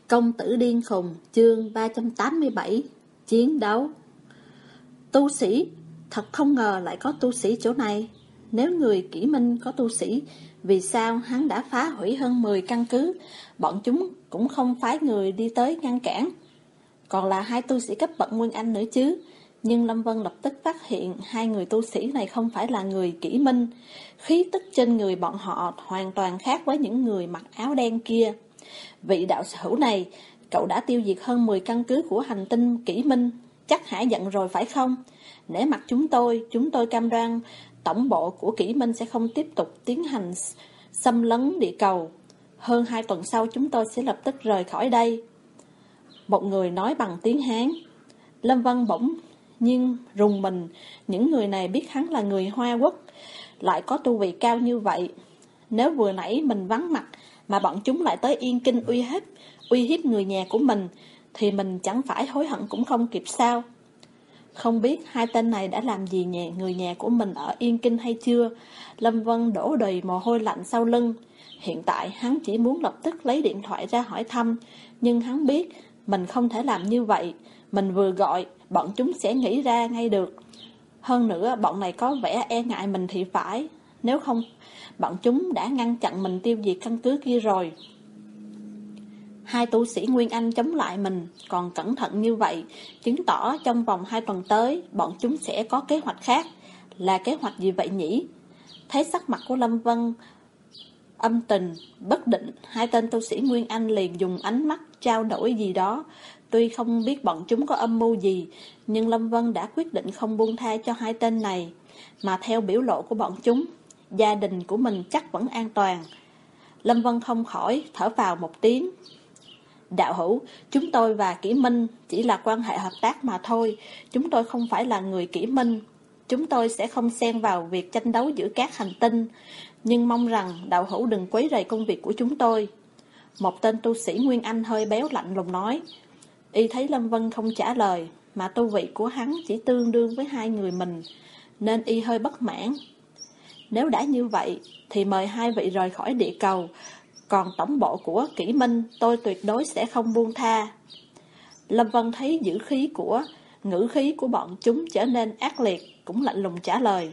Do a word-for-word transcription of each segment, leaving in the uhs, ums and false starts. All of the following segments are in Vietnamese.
Công tử điên khùng, chương ba trăm tám mươi bảy. Chiến đấu. Tu sĩ, thật không ngờ lại có tu sĩ chỗ này. Nếu người Kỷ Minh có tu sĩ, vì sao hắn đã phá hủy hơn mười căn cứ? Bọn chúng cũng không phái người đi tới ngăn cản. Còn là hai tu sĩ cấp bậc Nguyên Anh nữa chứ. Nhưng Lâm Vân lập tức phát hiện hai người tu sĩ này không phải là người Kỷ Minh. Khí tức trên người bọn họ hoàn toàn khác với những người mặc áo đen kia. Vị đạo hữu này, cậu đã tiêu diệt hơn mười căn cứ của hành tinh Kỷ Minh, chắc hả giận rồi phải không? Nể mặt chúng tôi, chúng tôi cam đoan tổng bộ của Kỷ Minh sẽ không tiếp tục tiến hành xâm lấn địa cầu. Hơn hai tuần sau chúng tôi sẽ lập tức rời khỏi đây. Một người nói bằng tiếng Hán. Lâm Vân bỗng nhiên rùng mình, những người này biết hắn là người Hoa Quốc, lại có tu vị cao như vậy. Nếu vừa nãy mình vắng mặt mà bọn chúng lại tới Yên Kinh uy hiếp, uy hiếp người nhà của mình, thì mình chẳng phải hối hận cũng không kịp sao? Không biết hai tên này đã làm gì nhà người nhà của mình ở Yên Kinh hay chưa? Lâm Vân đổ đầy mồ hôi lạnh sau lưng. Hiện tại hắn chỉ muốn lập tức lấy điện thoại ra hỏi thăm, nhưng hắn biết mình không thể làm như vậy. Mình vừa gọi, bọn chúng sẽ nghĩ ra ngay được. Hơn nữa, bọn này có vẻ e ngại mình thì phải. Nếu không, bọn chúng đã ngăn chặn mình tiêu diệt căn cứ kia rồi. Hai tu sĩ Nguyên Anh chống lại mình, còn cẩn thận như vậy, chứng tỏ trong vòng hai tuần tới, bọn chúng sẽ có kế hoạch khác. Là kế hoạch gì vậy nhỉ? Thấy sắc mặt của Lâm Vân âm tình, bất định, hai tên tu sĩ Nguyên Anh liền dùng ánh mắt trao đổi gì đó. Tuy không biết bọn chúng có âm mưu gì, nhưng Lâm Vân đã quyết định không buông tha cho hai tên này. Mà theo biểu lộ của bọn chúng, gia đình của mình chắc vẫn an toàn. Lâm Vân không khỏi thở vào một tiếng. Đạo hữu, chúng tôi và Kỷ Minh chỉ là quan hệ hợp tác mà thôi. Chúng tôi không phải là người Kỷ Minh. Chúng tôi sẽ không xen vào việc tranh đấu giữa các hành tinh. Nhưng mong rằng đạo hữu đừng quấy rầy công việc của chúng tôi. Một tên tu sĩ Nguyên Anh hơi béo lạnh lùng nói. Y thấy Lâm Vân không trả lời, mà tu vị của hắn chỉ tương đương với hai người mình, nên y hơi bất mãn. Nếu đã như vậy, thì mời hai vị rời khỏi địa cầu. Còn tổng bộ của Kỷ Minh, tôi tuyệt đối sẽ không buông tha. Lâm Vân thấy dữ khí của, ngữ khí của bọn chúng trở nên ác liệt, cũng lạnh lùng trả lời.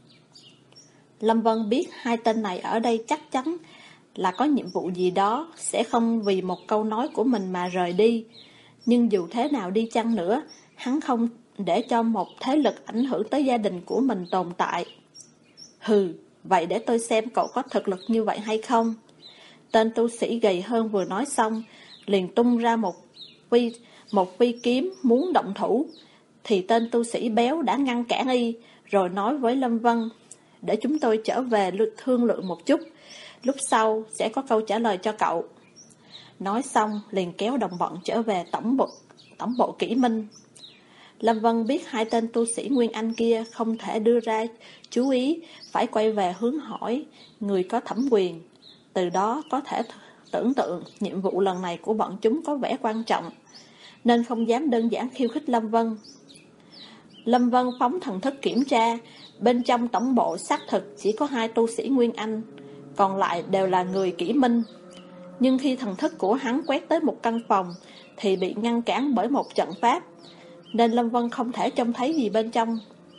Lâm Vân biết hai tên này ở đây chắc chắn là có nhiệm vụ gì đó, sẽ không vì một câu nói của mình mà rời đi. Nhưng dù thế nào đi chăng nữa, hắn không để cho một thế lực ảnh hưởng tới gia đình của mình tồn tại. Hừ, vậy để tôi xem cậu có thực lực như vậy hay không. Tên tu sĩ gầy hơn vừa nói xong, liền tung ra một vi, một vi kiếm muốn động thủ. Thì tên tu sĩ béo đã ngăn cản y, rồi nói với Lâm Vân, để chúng tôi trở về thương lượng một chút, lúc sau sẽ có câu trả lời cho cậu. Nói xong liền kéo đồng bọn trở về tổng bộ, tổng bộ Kỷ Minh. Lâm Vân biết hai tên tu sĩ Nguyên Anh kia không thể đưa ra chú ý, phải quay về hướng hỏi người có thẩm quyền. Từ đó có thể tưởng tượng nhiệm vụ lần này của bọn chúng có vẻ quan trọng, nên không dám đơn giản khiêu khích Lâm Vân. Lâm Vân phóng thần thức kiểm tra, bên trong tổng bộ xác thực chỉ có hai tu sĩ Nguyên Anh, còn lại đều là người Kỷ Minh. Nhưng khi thần thức của hắn quét tới một căn phòng thì bị ngăn cản bởi một trận pháp, nên Lâm Vân không thể trông thấy gì bên trong.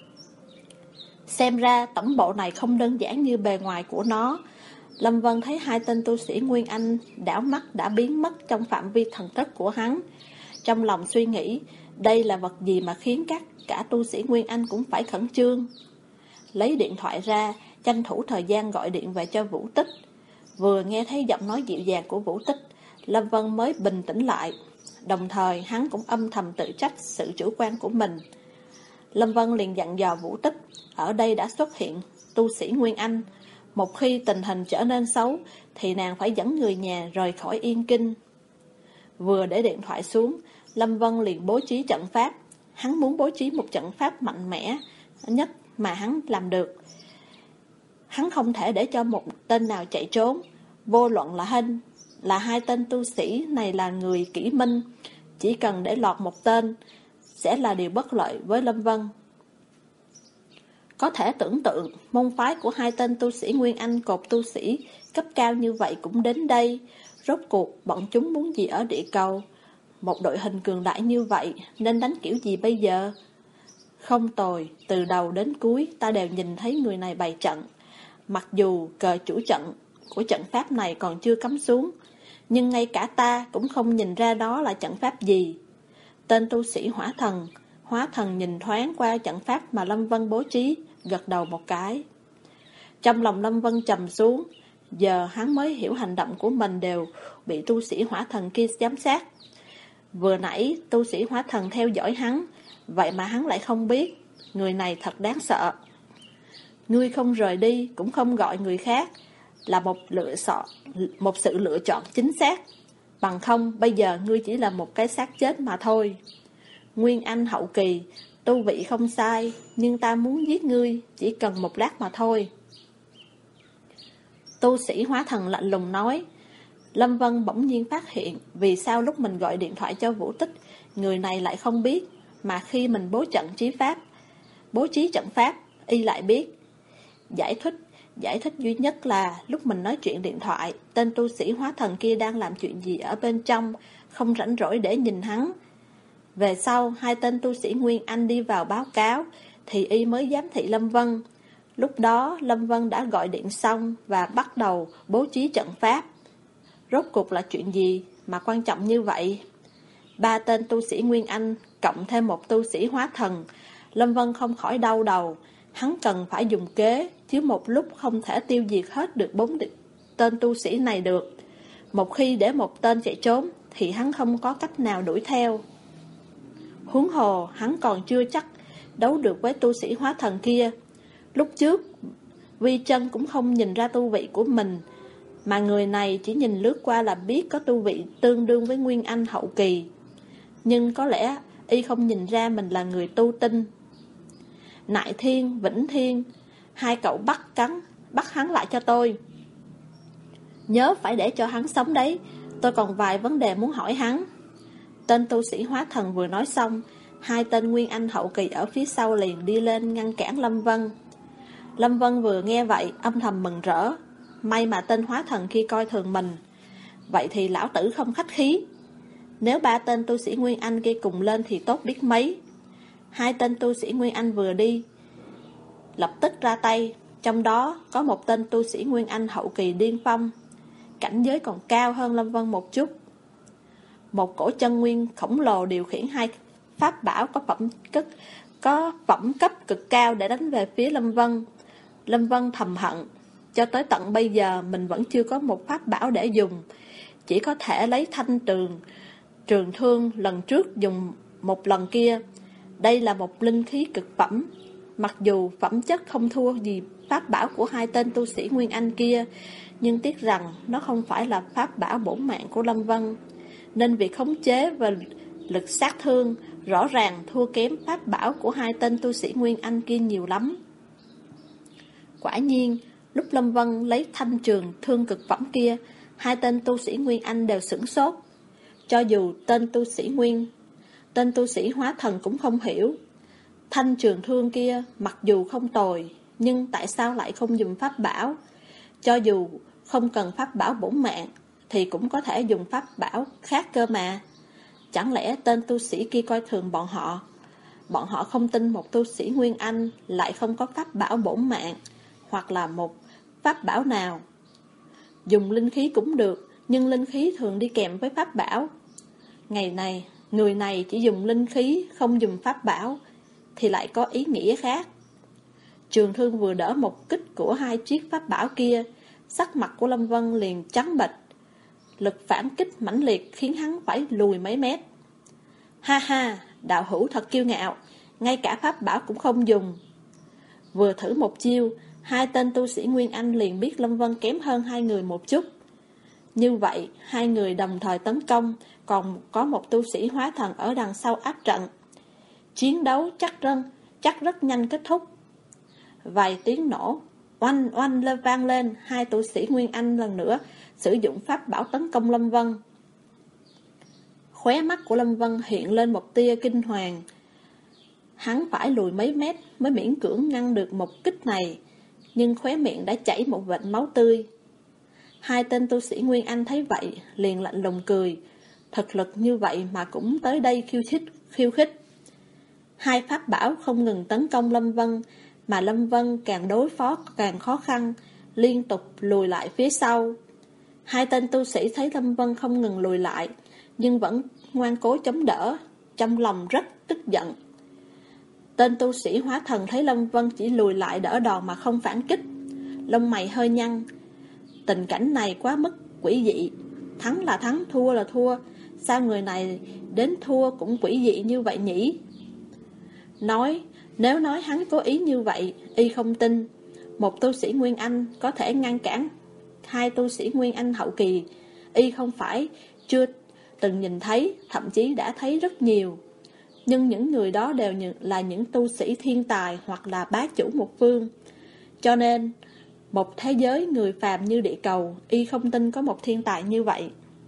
Xem ra tổng bộ này không đơn giản như bề ngoài của nó. Lâm Vân thấy hai tên tu sĩ Nguyên Anh đảo mắt đã biến mất trong phạm vi thần thức của hắn. Trong lòng suy nghĩ, đây là vật gì mà khiến các cả tu sĩ Nguyên Anh cũng phải khẩn trương. Lấy điện thoại ra, tranh thủ thời gian gọi điện về cho Vũ Tích. Vừa nghe thấy giọng nói dịu dàng của Vũ Tích, Lâm Vân mới bình tĩnh lại. Đồng thời hắn cũng âm thầm tự trách sự chủ quan của mình. Lâm Vân liền dặn dò Vũ Tích, ở đây đã xuất hiện tu sĩ Nguyên Anh. Một khi tình hình trở nên xấu, thì nàng phải dẫn người nhà rời khỏi Yên Kinh. Vừa để điện thoại xuống, Lâm Vân liền bố trí trận pháp. Hắn muốn bố trí một trận pháp mạnh mẽ nhất mà hắn làm được. Hắn không thể để cho một tên nào chạy trốn. Vô luận là hình là hai tên tu sĩ này là người Kỷ Minh, chỉ cần để lọt một tên sẽ là điều bất lợi với Lâm Vân. Có thể tưởng tượng, môn phái của hai tên tu sĩ Nguyên Anh cột tu sĩ cấp cao như vậy cũng đến đây. Rốt cuộc bọn chúng muốn gì ở địa cầu? Một đội hình cường đại như vậy nên đánh kiểu gì bây giờ? Không tồi, từ đầu đến cuối ta đều nhìn thấy người này bày trận. Mặc dù cờ chủ trận của trận pháp này còn chưa cắm xuống, nhưng ngay cả ta cũng không nhìn ra đó là trận pháp gì. Tên tu sĩ hỏa thần, hóa thần nhìn thoáng qua trận pháp mà Lâm Vân bố trí, gật đầu một cái. Trong lòng Lâm Vân trầm xuống, giờ hắn mới hiểu hành động của mình đều bị tu sĩ hỏa thần kia giám sát. Vừa nãy tu sĩ hỏa thần theo dõi hắn, vậy mà hắn lại không biết. Người này thật đáng sợ. Ngươi không rời đi, cũng không gọi người khác, là một lựa chọn, một sự lựa chọn chính xác. Bằng không, bây giờ ngươi chỉ là một cái xác chết mà thôi. Nguyên Anh hậu kỳ, tu vị không sai, nhưng ta muốn giết ngươi, chỉ cần một lát mà thôi. Tu sĩ hóa thần lạnh lùng nói. Lâm Vân bỗng nhiên phát hiện vì sao lúc mình gọi điện thoại cho Vũ Tích, người này lại không biết, mà khi mình bố trận trí pháp, bố trí trận pháp, y lại biết. Giải thích, giải thích duy nhất là lúc mình nói chuyện điện thoại, tên tu sĩ hóa thần kia đang làm chuyện gì ở bên trong, không rảnh rỗi để nhìn hắn. Về sau, hai tên tu sĩ Nguyên Anh đi vào báo cáo, thì y mới giám thị Lâm Vân. Lúc đó, Lâm Vân đã gọi điện xong và bắt đầu bố trí trận pháp. Rốt cuộc là chuyện gì mà quan trọng như vậy? Ba tên tu sĩ Nguyên Anh cộng thêm một tu sĩ hóa thần, Lâm Vân không khỏi đau đầu. Hắn cần phải dùng kế, chứ một lúc không thể tiêu diệt hết được bốn tên tu sĩ này được. Một khi để một tên chạy trốn, thì hắn không có cách nào đuổi theo. Huống hồ, hắn còn chưa chắc đấu được với tu sĩ hóa thần kia. Lúc trước, Vi Chân cũng không nhìn ra tu vị của mình, mà người này chỉ nhìn lướt qua là biết có tu vị tương đương với Nguyên Anh hậu kỳ. Nhưng có lẽ y không nhìn ra mình là người tu tinh. Nại Thiên, Vĩnh Thiên, hai cậu bắt cắn, bắt hắn lại cho tôi. Nhớ phải để cho hắn sống đấy, tôi còn vài vấn đề muốn hỏi hắn. Tên tu sĩ hóa thần vừa nói xong, hai tên Nguyên Anh hậu kỳ ở phía sau liền đi lên ngăn cản Lâm Vân. Lâm Vân vừa nghe vậy, âm thầm mừng rỡ. May mà tên hóa thần kia coi thường mình. Vậy thì lão tử không khách khí. Nếu ba tên tu sĩ Nguyên Anh kia cùng lên thì tốt biết mấy. Hai tên tu sĩ Nguyên Anh vừa đi, lập tức ra tay. Trong đó có một tên tu sĩ Nguyên Anh hậu kỳ điên phong, cảnh giới còn cao hơn Lâm Vân một chút. Một cổ chân nguyên khổng lồ điều khiển hai pháp bảo có phẩm cấp, có phẩm cấp cực cao để đánh về phía Lâm Vân. Lâm Vân thầm hận, cho tới tận bây giờ mình vẫn chưa có một pháp bảo để dùng, chỉ có thể lấy thanh trường trường thương lần trước dùng một lần kia. Đây là một linh khí cực phẩm, mặc dù phẩm chất không thua gì pháp bảo của hai tên tu sĩ Nguyên Anh kia, nhưng tiếc rằng nó không phải là pháp bảo bổn mạng của Lâm Vân, nên việc khống chế và lực sát thương rõ ràng thua kém pháp bảo của hai tên tu sĩ Nguyên Anh kia nhiều lắm. Quả nhiên, lúc Lâm Vân lấy thanh trường thương cực phẩm kia, hai tên tu sĩ Nguyên Anh đều sửng sốt. Cho dù tên tu sĩ Nguyên, tên tu sĩ hóa thần cũng không hiểu. Thanh trường thương kia mặc dù không tồi, nhưng tại sao lại không dùng pháp bảo? Cho dù không cần pháp bảo bổn mạng, thì cũng có thể dùng pháp bảo khác cơ mà. Chẳng lẽ tên tu sĩ kia coi thường bọn họ? Bọn họ không tin một tu sĩ Nguyên Anh lại không có pháp bảo bổn mạng, hoặc là một pháp bảo nào. Dùng linh khí cũng được, nhưng linh khí thường đi kèm với pháp bảo. Ngày này, người này chỉ dùng linh khí, không dùng pháp bảo, thì lại có ý nghĩa khác. Trường thương vừa đỡ một kích của hai chiếc pháp bảo kia, sắc mặt của Lâm Vân liền trắng bệch. Lực phản kích mãnh liệt khiến hắn phải lùi mấy mét. Ha ha, đạo hữu thật kiêu ngạo, ngay cả pháp bảo cũng không dùng. Vừa thử một chiêu, hai tên tu sĩ Nguyên Anh liền biết Lâm Vân kém hơn hai người một chút. Như vậy, hai người đồng thời tấn công, còn có một tu sĩ hóa thần ở đằng sau áp trận. Chiến đấu chắc rất, chắc rất nhanh kết thúc. Vài tiếng nổ, oanh oanh lên vang lên, hai tu sĩ Nguyên Anh lần nữa sử dụng pháp bảo tấn công Lâm Vân. Khóe mắt của Lâm Vân hiện lên một tia kinh hoàng. Hắn phải lùi mấy mét mới miễn cưỡng ngăn được một kích này, nhưng khóe miệng đã chảy một vệt máu tươi. Hai tên tu sĩ Nguyên Anh thấy vậy, liền lạnh lùng cười. Thực lực như vậy mà cũng tới đây khiêu khích, khiêu khích. Hai pháp bảo không ngừng tấn công Lâm Vân, mà Lâm Vân càng đối phó càng khó khăn, liên tục lùi lại phía sau. Hai tên tu sĩ thấy Lâm Vân không ngừng lùi lại, nhưng vẫn ngoan cố chống đỡ, trong lòng rất tức giận. Tên tu sĩ hóa thần thấy Lâm Vân chỉ lùi lại đỡ đòn mà không phản kích, lông mày hơi nhăn. Tình cảnh này quá mức quỷ dị, thắng là thắng, thua là thua, sao người này đến thua cũng quỷ dị như vậy nhỉ? Nói, nếu nói hắn cố ý như vậy, y không tin. Một tu sĩ Nguyên Anh có thể ngăn cản hai tu sĩ Nguyên Anh hậu kỳ, y không phải chưa từng nhìn thấy, thậm chí đã thấy rất nhiều. Nhưng những người đó đều là những tu sĩ thiên tài hoặc là bá chủ một phương. Cho nên, một thế giới người phàm như địa cầu, y không tin có một thiên tài như vậy.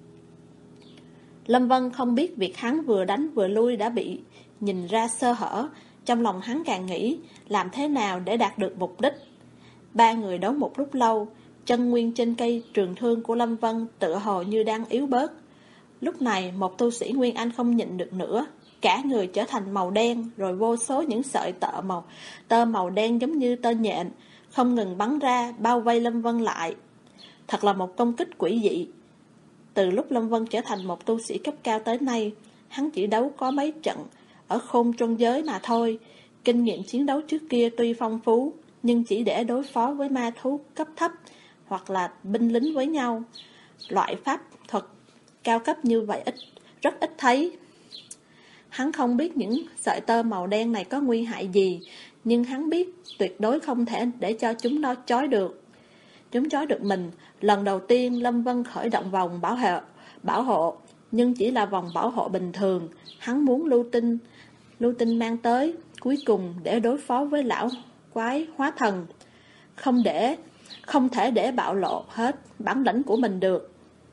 Lâm Vân không biết việc hắn vừa đánh vừa lui đã bị nhìn ra sơ hở. Trong lòng hắn càng nghĩ làm thế nào để đạt được mục đích. Ba người đấu một lúc lâu, chân nguyên trên cây trường thương của Lâm Vân tựa hồ như đang yếu bớt. Lúc này một tu sĩ Nguyên Anh không nhịn được nữa, cả người trở thành màu đen, rồi vô số những sợi tơ màu tơ màu đen giống như tơ nhện không ngừng bắn ra, bao vây Lâm Vân lại. Thật là một công kích quỷ dị. Từ lúc Lâm Vân trở thành một tu sĩ cấp cao tới nay, hắn chỉ đấu có mấy trận ở Khôn Trung Giới mà thôi. Kinh nghiệm chiến đấu trước kia tuy phong phú, nhưng chỉ để đối phó với ma thú cấp thấp hoặc là binh lính với nhau. Loại pháp thuật cao cấp như vậy ít rất ít thấy. Hắn không biết những sợi tơ màu đen này có nguy hại gì, nhưng hắn biết tuyệt đối không thể để cho chúng nó trói được. Chúng trói được mình. Lần đầu tiên Lâm Vân khởi động vòng bảo hộ, bảo hộ, nhưng chỉ là vòng bảo hộ bình thường. Hắn muốn lưu tinh, lưu tinh mang tới, cuối cùng để đối phó với lão quái hóa thần. Không để, không thể để bạo lộ hết bản lĩnh của mình được.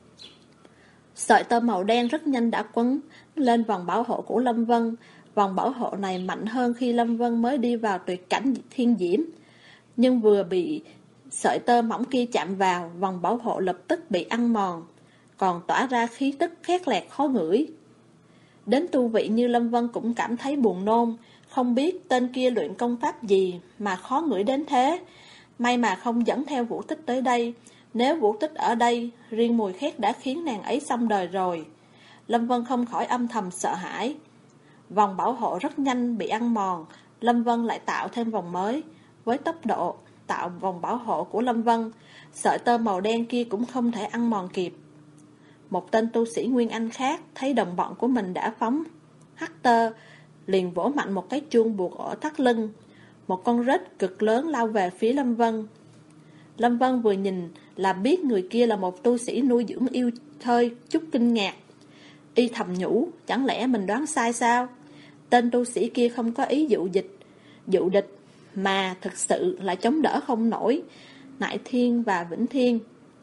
Sợi tơ màu đen rất nhanh đã quấn lên vòng bảo hộ của Lâm Vân. Vòng bảo hộ này mạnh hơn khi Lâm Vân mới đi vào tuyệt cảnh thiên diễm. Nhưng vừa bị sợi tơ mỏng kia chạm vào, vòng bảo hộ lập tức bị ăn mòn, còn tỏa ra khí tức khét lẹt khó ngửi. Đến tu vị như Lâm Vân cũng cảm thấy buồn nôn, không biết tên kia luyện công pháp gì mà khó ngửi đến thế. May mà không dẫn theo Vũ Tích tới đây. Nếu Vũ Tích ở đây, riêng mùi khét đã khiến nàng ấy xong đời rồi. Lâm Vân không khỏi âm thầm sợ hãi. Vòng bảo hộ rất nhanh bị ăn mòn, Lâm Vân lại tạo thêm vòng mới. Với tốc độ tạo vòng bảo hộ của Lâm Vân, sợi tơ màu đen kia cũng không thể ăn mòn kịp. Một tên tu sĩ Nguyên Anh khác thấy đồng bọn của mình đã phóng hắc tơ, liền vỗ mạnh một cái chuông buộc ở thắt lưng. Một con rết cực lớn lao về phía Lâm Vân. Lâm Vân vừa nhìn là biết người kia là một tu sĩ nuôi dưỡng yêu thơi, chút kinh ngạc. Y thầm nhủ, chẳng lẽ mình đoán sai sao? Tên tu sĩ kia không có ý dụ dịch, dụ địch, mà thực sự là chống đỡ không nổi Nại Thiên và Vĩnh Thiên.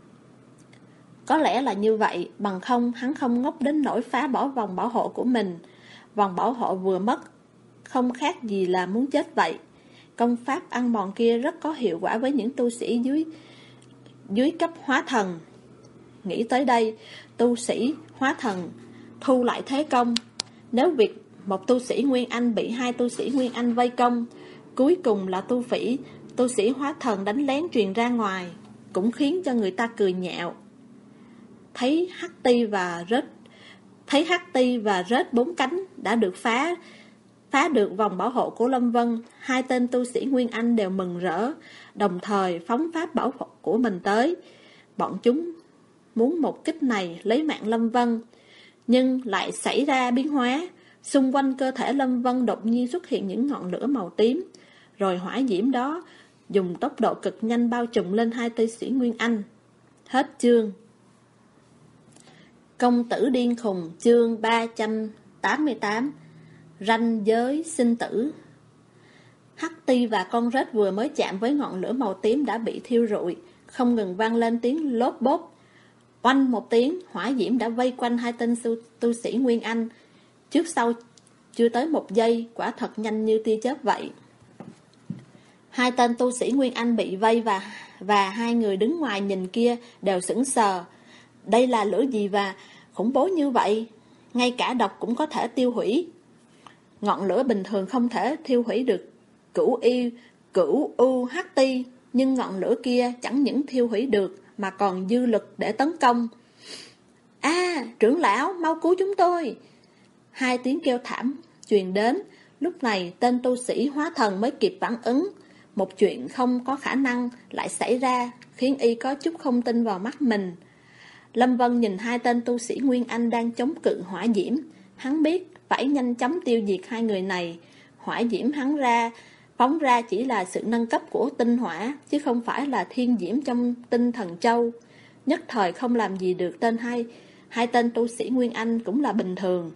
Có lẽ là như vậy, bằng không hắn không ngốc đến nỗi phá bỏ vòng bảo hộ của mình. Vòng bảo hộ vừa mất, không khác gì là muốn chết vậy. Công pháp ăn mòn kia rất có hiệu quả với những tu sĩ dưới dưới cấp hóa thần. Nghĩ tới đây, tu sĩ hóa thần thu lại thế công. Nếu việc một tu sĩ Nguyên Anh bị hai tu sĩ Nguyên Anh vây công, cuối cùng là tu phỉ, tu sĩ hóa thần đánh lén truyền ra ngoài, cũng khiến cho người ta cười nhạo. Thấy hắc ti và rết, thấy hắc ti và rết bốn cánh đã được phá, phá được vòng bảo hộ của Lâm Vân, hai tên tu sĩ Nguyên Anh đều mừng rỡ, đồng thời phóng pháp bảo hộ của mình tới. Bọn chúng muốn một kích này lấy mạng Lâm Vân, nhưng lại xảy ra biến hóa. Xung quanh cơ thể Lâm Vân đột nhiên xuất hiện những ngọn lửa màu tím, rồi hỏa diễm đó dùng tốc độ cực nhanh bao trùm lên hai tu sĩ Nguyên Anh. Hết chương. Công tử điên khùng, chương ba trăm tám mươi tám. Ranh giới sinh tử. Hắc ti và con rết vừa mới chạm với ngọn lửa màu tím đã bị thiêu rụi, không ngừng vang lên tiếng lốp bốp. Oanh một tiếng, hỏa diễm đã vây quanh hai tên tu, tu sĩ Nguyên Anh. Trước sau chưa tới một giây, quả thật nhanh như tia chớp vậy. Hai tên tu sĩ Nguyên Anh bị vây và, và hai người đứng ngoài nhìn kia đều sững sờ. Đây là lửa gì và khủng bố như vậy? Ngay cả độc cũng có thể tiêu hủy. Ngọn lửa bình thường không thể thiêu hủy được cửu y, cửu u hắc ti, nhưng ngọn lửa kia chẳng những thiêu hủy được mà còn dư lực để tấn công. A, à, trưởng lão, mau cứu chúng tôi! Hai tiếng kêu thảm truyền đến. Lúc này tên tu sĩ hóa thần mới kịp phản ứng. Một chuyện không có khả năng lại xảy ra, khiến y có chút không tin vào mắt mình. Lâm Vân nhìn hai tên tu sĩ Nguyên Anh đang chống cự hỏa diễm. Hắn biết phải nhanh chóng tiêu diệt hai người này. Hỏa diễm hắn ra phóng ra chỉ là sự nâng cấp của tinh hỏa, chứ không phải là thiên diễm trong tinh thần châu. Nhất thời không làm gì được tên hai Hai tên tu sĩ Nguyên Anh cũng là bình thường.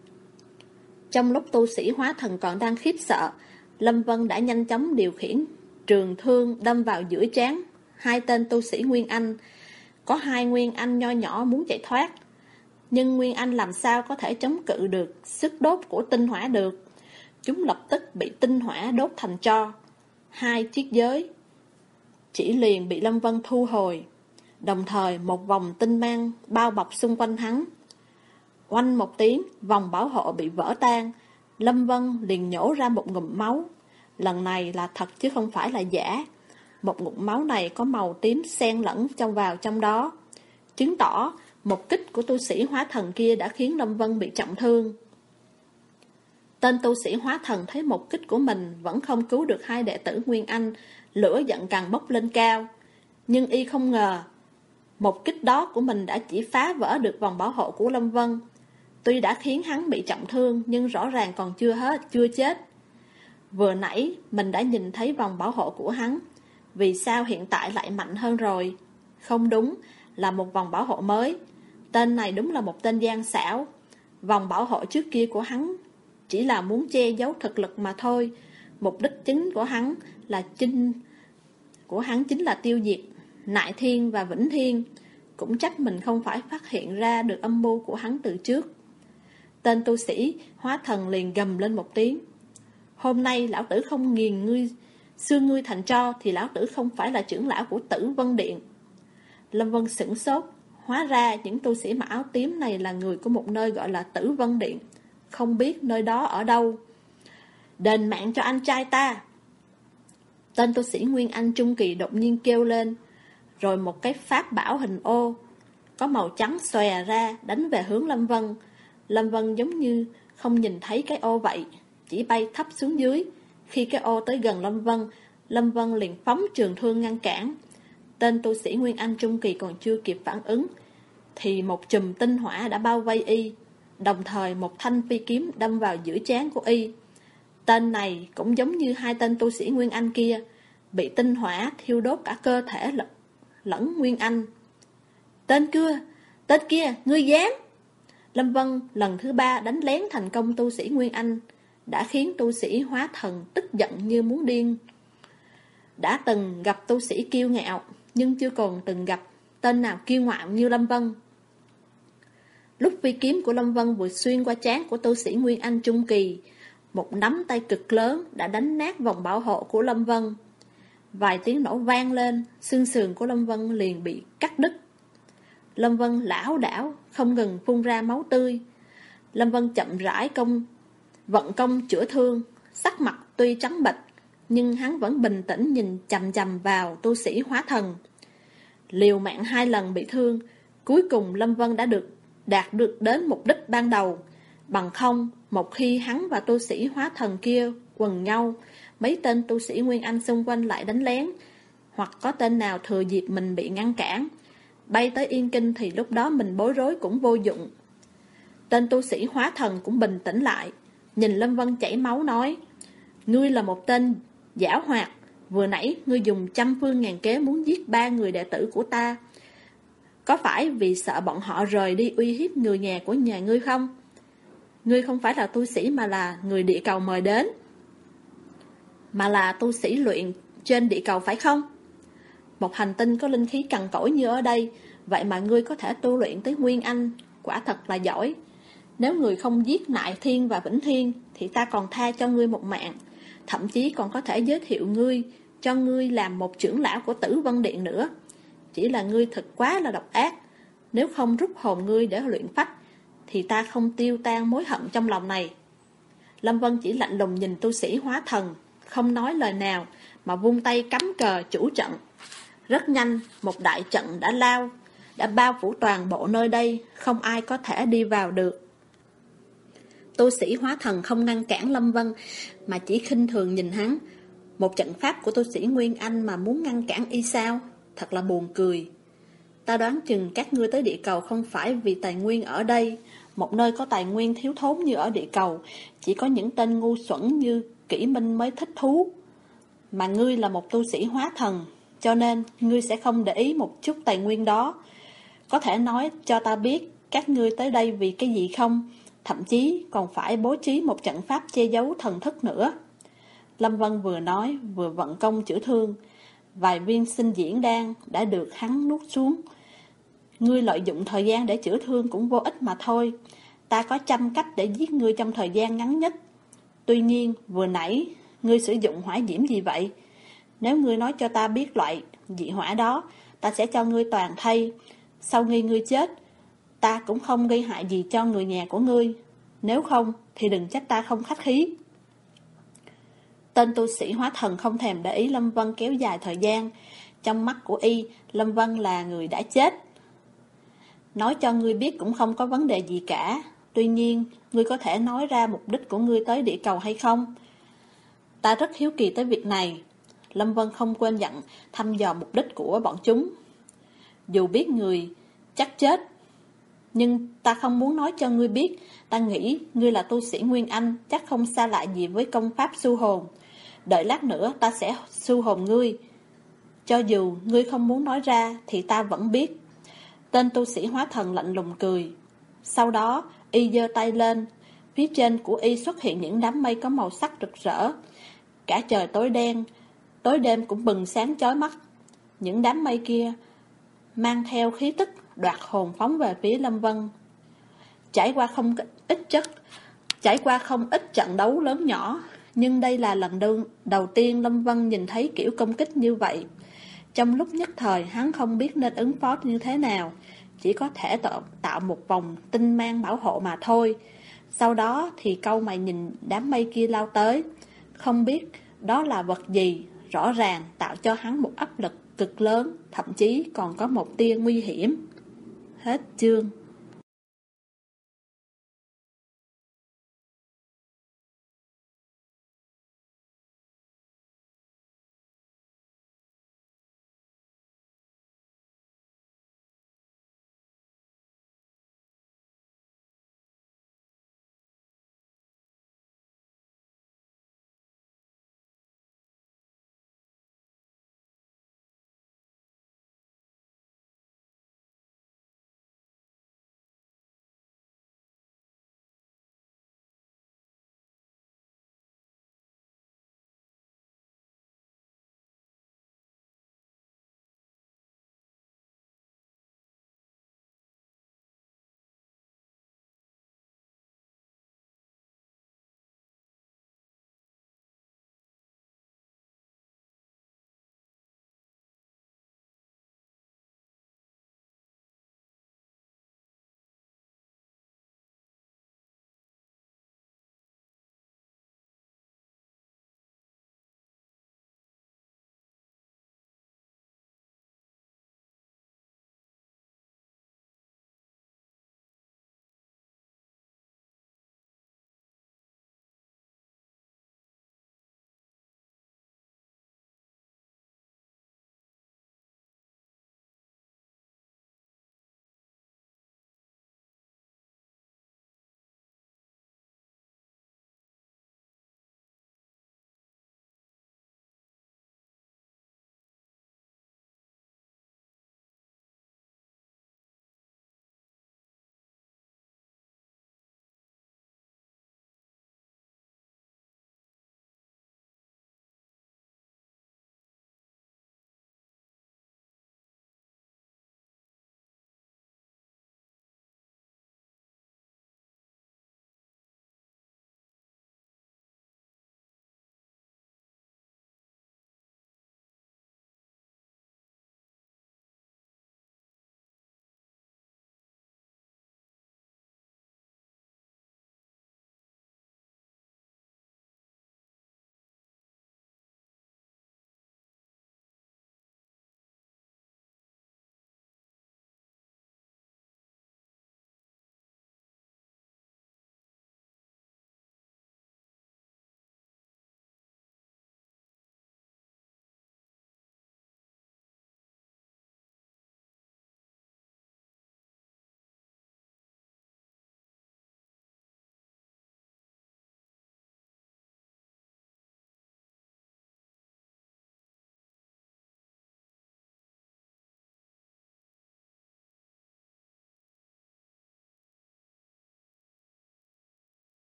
Trong lúc tu sĩ hóa thần còn đang khiếp sợ, Lâm Vân đã nhanh chóng điều khiển trường thương đâm vào giữa trán hai tên tu sĩ Nguyên Anh. Có hai Nguyên Anh nho nhỏ muốn chạy thoát, nhưng Nguyên Anh làm sao có thể chống cự được sức đốt của tinh hỏa được. Chúng lập tức bị tinh hỏa đốt thành tro. Hai chiếc giới chỉ liền bị Lâm Vân thu hồi. Đồng thời một vòng tinh mang bao bọc xung quanh hắn. Oanh một tiếng, vòng bảo hộ bị vỡ tan. Lâm Vân liền nhổ ra một ngụm máu. Lần này là thật chứ không phải là giả. Một ngụm máu này có màu tím xen lẫn trong vào trong đó, chứng tỏ một kích của tu sĩ hóa thần kia đã khiến Lâm Vân bị trọng thương. Tên tu sĩ hóa thần thấy một kích của mình vẫn không cứu được hai đệ tử Nguyên Anh, lửa giận càng bốc lên cao. Nhưng y không ngờ một kích đó của mình đã chỉ phá vỡ được vòng bảo hộ của Lâm Vân. Tuy đã khiến hắn bị trọng thương, nhưng rõ ràng còn chưa hết, chưa chết. Vừa nãy mình đã nhìn thấy vòng bảo hộ của hắn, vì sao hiện tại lại mạnh hơn rồi? Không đúng, là một vòng bảo hộ mới. Tên này đúng là một tên gian xảo. Vòng bảo hộ trước kia của hắn chỉ là muốn che giấu thực lực mà thôi. Mục đích chính của hắn là chinh của hắn chính là tiêu diệt Nại Thiên và Vĩnh Thiên. Cũng trách mình không phải phát hiện ra được âm mưu của hắn từ trước. Tên tu sĩ hóa thần liền gầm lên một tiếng. Hôm nay lão tử không nghiền ngươi, xương ngươi thành tro, thì lão tử không phải là trưởng lão của Tử Vân Điện. Lâm Vân sửng sốt. Hóa ra những tu sĩ mặc áo tím này là người của một nơi gọi là Tử Vân Điện. Không biết nơi đó ở đâu. Đền mạng cho anh trai ta! Tên tu sĩ Nguyên Anh Trung Kỳ đột nhiên kêu lên. Rồi một cái pháp bảo hình ô có màu trắng xòe ra đánh về hướng Lâm Vân. Lâm Vân giống như không nhìn thấy cái ô vậy, chỉ bay thấp xuống dưới. Khi cái ô tới gần Lâm Vân, Lâm Vân liền phóng trường thương ngăn cản. Tên tu sĩ Nguyên Anh Trung Kỳ còn chưa kịp phản ứng, thì một chùm tinh hỏa đã bao vây y. Đồng thời một thanh phi kiếm đâm vào giữa trán của y. Tên này cũng giống như hai tên tu sĩ Nguyên Anh kia, bị tinh hỏa thiêu đốt cả cơ thể lẫn, lẫn Nguyên Anh. Tên kia, tên kia, ngươi dám! Lâm Vân lần thứ ba đánh lén thành công tu sĩ Nguyên Anh, đã khiến tu sĩ hóa thần tức giận như muốn điên. Đã từng gặp tu sĩ kiêu ngạo, nhưng chưa còn từng gặp tên nào kiêu ngạo như Lâm Vân. Lúc phi kiếm của Lâm Vân vừa xuyên qua trán của tu sĩ Nguyên Anh Trung Kỳ, một nắm tay cực lớn đã đánh nát vòng bảo hộ của Lâm Vân. Vài tiếng nổ vang lên, xương sườn của Lâm Vân liền bị cắt đứt. Lâm Vân lảo đảo, không ngừng phun ra máu tươi. Lâm Vân chậm rãi công vận công chữa thương, sắc mặt tuy trắng bệch, nhưng hắn vẫn bình tĩnh nhìn chằm chằm vào tu sĩ hóa thần. Liều mạng hai lần bị thương, cuối cùng Lâm Vân đã được đạt được đến mục đích ban đầu. Bằng không, một khi hắn và tu sĩ hóa thần kia quần nhau, mấy tên tu sĩ Nguyên Anh xung quanh lại đánh lén, hoặc có tên nào thừa dịp mình bị ngăn cản, bay tới Yên Kinh thì lúc đó mình bối rối cũng vô dụng. Tên tu sĩ hóa thần cũng bình tĩnh lại, nhìn Lâm Vân chảy máu nói: Ngươi là một tên giảo hoạt, vừa nãy ngươi dùng trăm phương ngàn kế muốn giết ba người đệ tử của ta. Có phải vì sợ bọn họ rời đi uy hiếp người nhà của nhà ngươi không? Ngươi không phải là tu sĩ mà là người địa cầu mời đến, mà là tu sĩ luyện trên địa cầu phải không? Một hành tinh có linh khí cằn cỗi như ở đây, vậy mà ngươi có thể tu luyện tới Nguyên Anh, quả thật là giỏi. Nếu người không giết Nại Thiên và Vĩnh Thiên thì ta còn tha cho ngươi một mạng, thậm chí còn có thể giới thiệu ngươi cho ngươi làm một trưởng lão của Tử Vân Điện nữa. Chỉ là ngươi thật quá là độc ác. Nếu không rút hồn ngươi để luyện phách, thì ta không tiêu tan mối hận trong lòng này. Lâm Vân chỉ lạnh lùng nhìn tu sĩ hóa thần, không nói lời nào, mà vung tay cắm cờ chủ trận. Rất nhanh, một đại trận đã lao, đã bao phủ toàn bộ nơi đây, không ai có thể đi vào được. Tu sĩ hóa thần không ngăn cản Lâm Vân, mà chỉ khinh thường nhìn hắn. Một trận pháp của tu sĩ Nguyên Anh mà muốn ngăn cản y sao? Thật là buồn cười. Ta đoán chừng các ngươi tới địa cầu không phải vì tài nguyên ở đây. Một nơi có tài nguyên thiếu thốn như ở địa cầu, chỉ có những tên ngu xuẩn như Kỷ Minh mới thích thú. Mà ngươi là một tu sĩ hóa thần, cho nên ngươi sẽ không để ý một chút tài nguyên đó. Có thể nói cho ta biết các ngươi tới đây vì cái gì không? Thậm chí còn phải bố trí một trận pháp che giấu thần thức nữa. Lâm Vân vừa nói vừa vận công chữa thương. Vài viên sinh diễn đan đã được hắn nuốt xuống. Ngươi lợi dụng thời gian để chữa thương cũng vô ích mà thôi. Ta có trăm cách để giết ngươi trong thời gian ngắn nhất. Tuy nhiên vừa nãy ngươi sử dụng hỏa diễm gì vậy? Nếu ngươi nói cho ta biết loại dị hỏa đó, ta sẽ cho ngươi toàn thây. Sau khi ngươi chết, ta cũng không gây hại gì cho người nhà của ngươi. Nếu không thì đừng trách ta không khách khí. Tên tu sĩ hóa thần không thèm để ý Lâm Vân kéo dài thời gian. Trong mắt của y, Lâm Vân là người đã chết. Nói cho ngươi biết cũng không có vấn đề gì cả. Tuy nhiên, ngươi có thể nói ra mục đích của ngươi tới địa cầu hay không? Ta rất hiếu kỳ tới việc này. Lâm Vân không quên dặn thăm dò mục đích của bọn chúng. Dù biết người chắc chết, nhưng ta không muốn nói cho ngươi biết. Ta nghĩ ngươi là tu sĩ Nguyên Anh, chắc không xa lạ gì với công pháp su hồn. Đợi lát nữa ta sẽ su hồn ngươi. Cho dù ngươi không muốn nói ra thì ta vẫn biết. Tên tu sĩ hóa thần lạnh lùng cười. Sau đó y giơ tay lên. Phía trên của y xuất hiện những đám mây có màu sắc rực rỡ. Cả trời tối đen, tối đêm cũng bừng sáng chói mắt. Những đám mây kia mang theo khí tức đoạt hồn phóng về phía Lâm Vân. Trải qua không ít chất Trải qua không ít trận đấu lớn nhỏ, nhưng đây là lần đầu, đầu tiên Lâm Vân nhìn thấy kiểu công kích như vậy. Trong lúc nhất thời hắn không biết nên ứng phó như thế nào, chỉ có thể tạo, tạo một vòng tinh mang bảo hộ mà thôi. Sau đó thì câu mày nhìn đám mây kia lao tới, không biết đó là vật gì, rõ ràng tạo cho hắn một áp lực cực lớn, thậm chí còn có một tia nguy hiểm. Hết chương.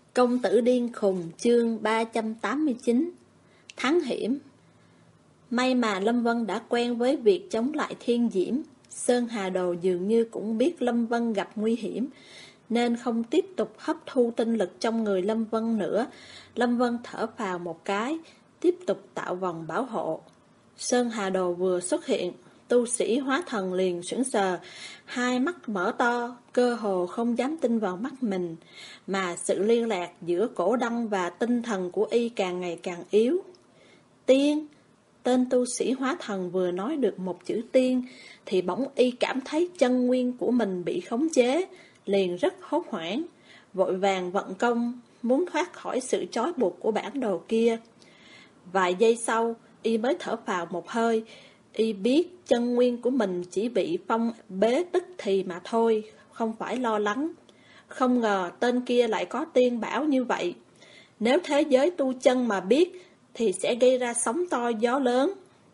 Công tử điên khùng chương ba trăm tám mươi chín. Thắng hiểm. May mà Lâm Vân đã quen với việc chống lại thiên diễm. Sơn Hà Đồ dường như cũng biết Lâm Vân gặp nguy hiểm, nên không tiếp tục hấp thu tinh lực trong người Lâm Vân nữa. Lâm Vân thở phào một cái, tiếp tục tạo vòng bảo hộ. Sơn Hà Đồ vừa xuất hiện, tu sĩ hóa thần liền sững sờ, hai mắt mở to, cơ hồ không dám tin vào mắt mình, mà sự liên lạc giữa cổ đăng và tinh thần của y càng ngày càng yếu. Tiên, tên tu sĩ hóa thần vừa nói được một chữ tiên, thì bỗng y cảm thấy chân nguyên của mình bị khống chế, liền rất hốt hoảng, vội vàng vận công, muốn thoát khỏi sự trói buộc của bản đồ kia. Vài giây sau, y mới thở phào một hơi. Y biết chân nguyên của mình chỉ bị phong bế tức thì mà thôi, không phải lo lắng. Không ngờ tên kia lại có tiên bảo như vậy. Nếu thế giới tu chân mà biết thì sẽ gây ra sóng to gió lớn.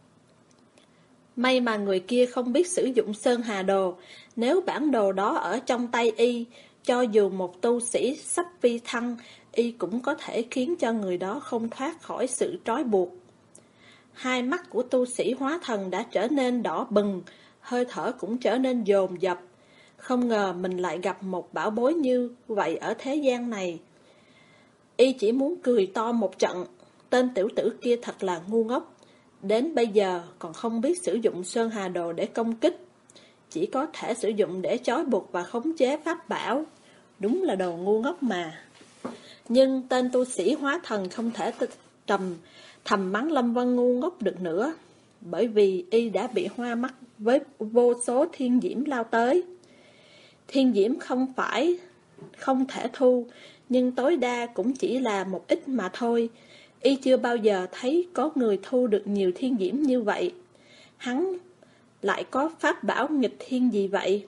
May mà người kia không biết sử dụng Sơn Hà Đồ. Nếu bản đồ đó ở trong tay y, cho dù một tu sĩ sắp phi thăng, y cũng có thể khiến cho người đó không thoát khỏi sự trói buộc. Hai mắt của tu sĩ hóa thần đã trở nên đỏ bừng, hơi thở cũng trở nên dồn dập. Không ngờ mình lại gặp một bảo bối như vậy ở thế gian này. Y chỉ muốn cười to một trận. Tên tiểu tử kia thật là ngu ngốc. Đến bây giờ còn không biết sử dụng Sơn Hà Đồ để công kích, chỉ có thể sử dụng để trói buộc và khống chế pháp bảo. Đúng là đồ ngu ngốc mà. Nhưng tên tu sĩ hóa thần không thể trầm thầm mắng Lâm Vân ngu ngốc được nữa, bởi vì y đã bị hoa mắt với vô số thiên diễm lao tới. Thiên diễm không phải không thể thu, nhưng tối đa cũng chỉ là một ít mà thôi. Y chưa bao giờ thấy có người thu được nhiều thiên diễm như vậy. Hắn lại có pháp bảo nghịch thiên gì vậy?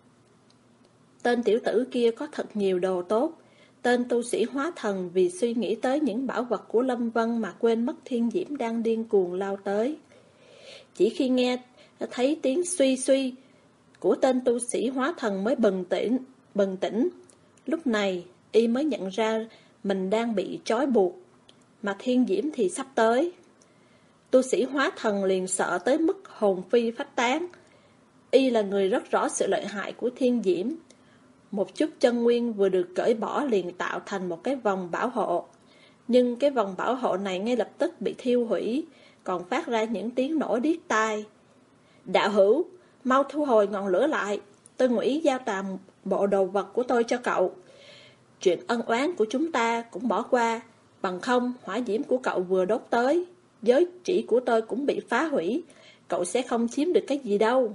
Tên tiểu tử kia có thật nhiều đồ tốt. Tên tu sĩ hóa thần vì suy nghĩ tới những bảo vật của Lâm Vân mà quên mất thiên diễm đang điên cuồng lao tới. Chỉ khi nghe thấy tiếng suy suy của tên tu sĩ hóa thần mới bừng tỉnh, bừng tỉnh. Lúc này y mới nhận ra mình đang bị trói buộc, mà thiên diễm thì sắp tới. Tu sĩ hóa thần liền sợ tới mức hồn phi phách tán. Y là người rất rõ sự lợi hại của thiên diễm. Một chút chân nguyên vừa được cởi bỏ liền tạo thành một cái vòng bảo hộ. Nhưng cái vòng bảo hộ này ngay lập tức bị thiêu hủy, còn phát ra những tiếng nổ điếc tai. Đạo hữu, mau thu hồi ngọn lửa lại. Tôi nghĩ giao tạm bộ đồ vật của tôi cho cậu. Chuyện ân oán của chúng ta cũng bỏ qua, bằng không hỏa diễm của cậu vừa đốt tới, giới chỉ của tôi cũng bị phá hủy, cậu sẽ không chiếm được cái gì đâu.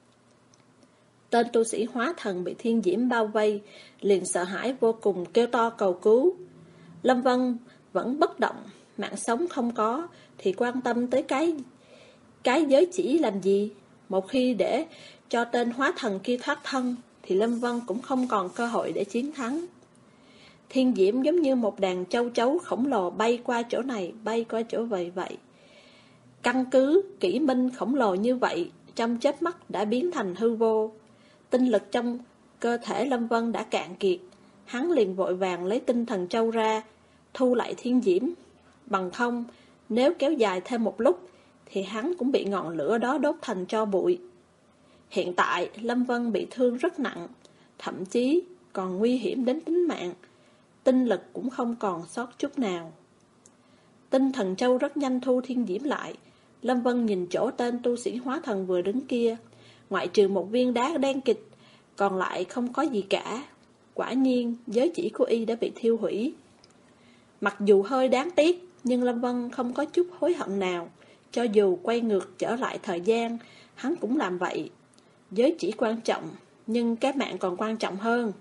Tên tu sĩ hóa thần bị thiên diễm bao vây, liền sợ hãi vô cùng kêu to cầu cứu. Lâm Vân vẫn bất động, mạng sống không có, thì quan tâm tới cái cái giới chỉ làm gì? Một khi để cho tên hóa thần kia thoát thân, thì Lâm Vân cũng không còn cơ hội để chiến thắng. Thiên diễm giống như một đàn châu chấu khổng lồ bay qua chỗ này, bay qua chỗ vậy vậy. Căn cứ kỹ minh khổng lồ như vậy, trong chớp mắt đã biến thành hư vô. Tinh lực trong cơ thể Lâm Vân đã cạn kiệt, hắn liền vội vàng lấy tinh thần châu ra, thu lại thiên diễm. Bằng không, nếu kéo dài thêm một lúc, thì hắn cũng bị ngọn lửa đó đốt thành tro bụi. Hiện tại, Lâm Vân bị thương rất nặng, thậm chí còn nguy hiểm đến tính mạng. Tinh lực cũng không còn sót chút nào. Tinh thần châu rất nhanh thu thiên diễm lại. Lâm Vân nhìn chỗ tên tu sĩ hóa thần vừa đứng kia, ngoại trừ một viên đá đen kịch, còn lại không có gì cả. Quả nhiên, giới chỉ của y đã bị thiêu hủy. Mặc dù hơi đáng tiếc, nhưng Lâm Vân không có chút hối hận nào. Cho dù quay ngược trở lại thời gian, hắn cũng làm vậy. Giới chỉ quan trọng, nhưng cái mạng còn quan trọng hơn.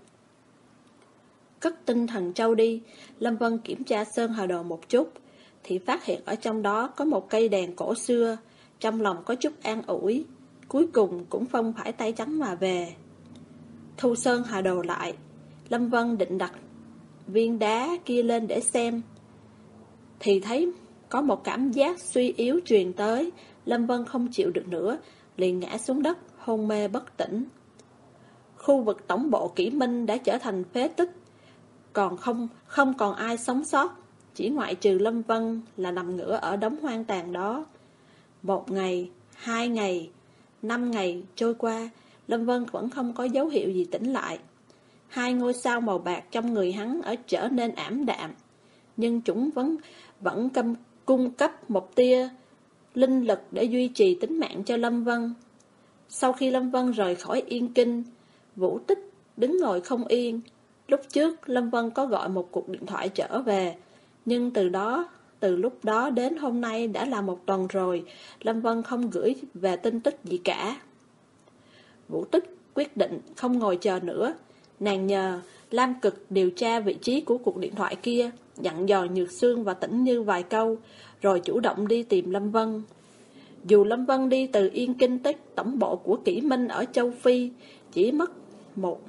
Cất tinh thần châu đi, Lâm Vân kiểm tra Sơn Hà Đồ một chút, thì phát hiện ở trong đó có một cây đèn cổ xưa, trong lòng có chút an ủi. Cuối cùng cũng không phải tay trắng mà về. Thu Sơn Hà Đồ lại, Lâm Vân định đặt viên đá kia lên để xem, thì thấy có một cảm giác suy yếu truyền tới. Lâm Vân không chịu được nữa, liền ngã xuống đất, hôn mê bất tỉnh. Khu vực tổng bộ Kỷ Minh đã trở thành phế tích. còn không không còn ai sống sót, chỉ ngoại trừ Lâm Vân là nằm ngửa ở đống hoang tàn đó. Một ngày, hai ngày, năm ngày trôi qua, Lâm Vân vẫn không có dấu hiệu gì tỉnh lại. Hai ngôi sao màu bạc trong người hắn ở trở nên ảm đạm, nhưng chúng vẫn vẫn cầm, cung cấp một tia linh lực để duy trì tính mạng cho Lâm Vân. Sau khi Lâm Vân rời khỏi Yên Kinh, Vũ Tích đứng ngồi không yên. Lúc trước Lâm Vân có gọi một cuộc điện thoại trở về, nhưng từ đó từ lúc đó đến hôm nay đã là một tuần rồi, Lâm Vân không gửi về tin tức gì cả. Vũ Tích quyết định không ngồi chờ nữa. Nàng nhờ Lam Cực điều tra vị trí của cuộc điện thoại kia, dặn dò Nhược Sương và Tĩnh Như vài câu, rồi chủ động đi tìm Lâm Vân. Dù Lâm Vân đi từ Yên Kinh tới tổng bộ của Kỷ Minh ở châu Phi chỉ mất một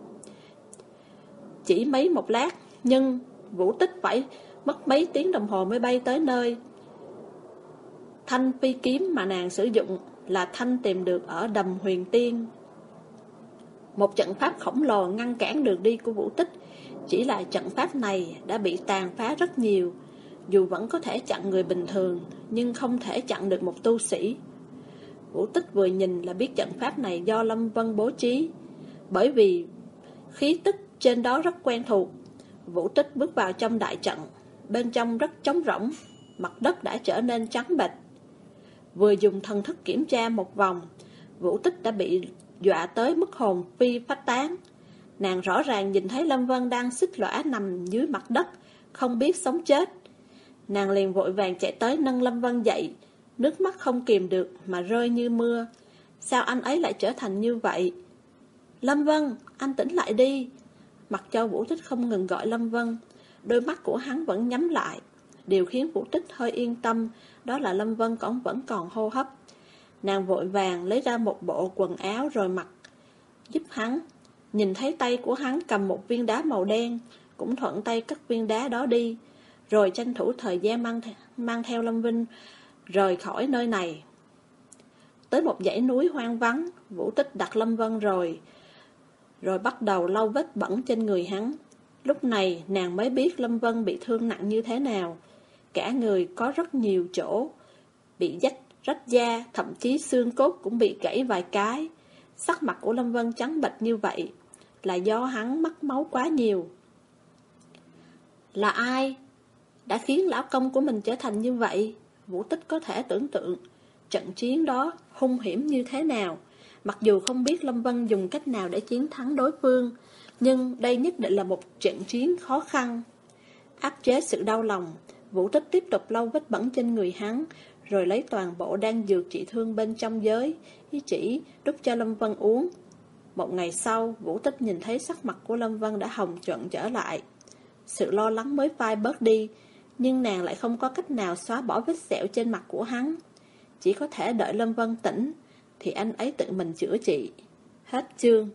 chỉ mấy một lát, nhưng Vũ Tích phải mất mấy tiếng đồng hồ mới bay tới nơi. Thanh phi kiếm mà nàng sử dụng là thanh tìm được ở Đầm Huyền Tiên. Một trận pháp khổng lồ ngăn cản đường đi của Vũ Tích. Chỉ là trận pháp này đã bị tàn phá rất nhiều. Dù vẫn có thể chặn người bình thường, nhưng không thể chặn được một tu sĩ. Vũ Tích vừa nhìn là biết trận pháp này do Lâm Vân bố trí, bởi vì khí tức trên đó rất quen thuộc. Vũ Tích bước vào trong đại trận. Bên trong rất trống rỗng, mặt đất đã trở nên trắng bệch. Vừa dùng thần thức kiểm tra một vòng, Vũ Tích đã bị dọa tới mức hồn phi phách tán. Nàng rõ ràng nhìn thấy Lâm Vân đang xích lõa nằm dưới mặt đất, không biết sống chết. Nàng liền vội vàng chạy tới nâng Lâm Vân dậy, nước mắt không kìm được mà rơi như mưa. Sao anh ấy lại trở thành như vậy? Lâm Vân, anh tỉnh lại đi. Mặc cho Vũ Tích không ngừng gọi Lâm Vân, đôi mắt của hắn vẫn nhắm lại. Điều khiến Vũ Tích hơi yên tâm đó là Lâm Vân còn vẫn còn hô hấp. Nàng vội vàng lấy ra một bộ quần áo rồi mặc giúp hắn. Nhìn thấy tay của hắn cầm một viên đá màu đen, cũng thuận tay cất viên đá đó đi, rồi tranh thủ thời gian mang, th mang theo Lâm Vinh rời khỏi nơi này. Tới một dãy núi hoang vắng, Vũ Tích đặt Lâm Vân rồi Rồi bắt đầu lau vết bẩn trên người hắn. Lúc này nàng mới biết Lâm Vân bị thương nặng như thế nào. Cả người có rất nhiều chỗ bị rách rách da, thậm chí xương cốt cũng bị gãy vài cái. Sắc mặt của Lâm Vân trắng bệch như vậy là do hắn mất máu quá nhiều. Là ai đã khiến lão công của mình trở thành như vậy? Vũ Tích có thể tưởng tượng trận chiến đó hung hiểm như thế nào. Mặc dù không biết Lâm Vân dùng cách nào để chiến thắng đối phương, nhưng đây nhất định là một trận chiến khó khăn. Áp chế sự đau lòng, Vũ Tích tiếp tục lau vết bẩn trên người hắn, rồi lấy toàn bộ đan dược trị thương bên trong giới, ý chỉ đút cho Lâm Vân uống. Một ngày sau, Vũ Tích nhìn thấy sắc mặt của Lâm Vân đã hồng nhuận trở lại. Sự lo lắng mới phai bớt đi, nhưng nàng lại không có cách nào xóa bỏ vết sẹo trên mặt của hắn. Chỉ có thể đợi Lâm Vân tỉnh, thì anh ấy tự mình chữa trị. Hết chương.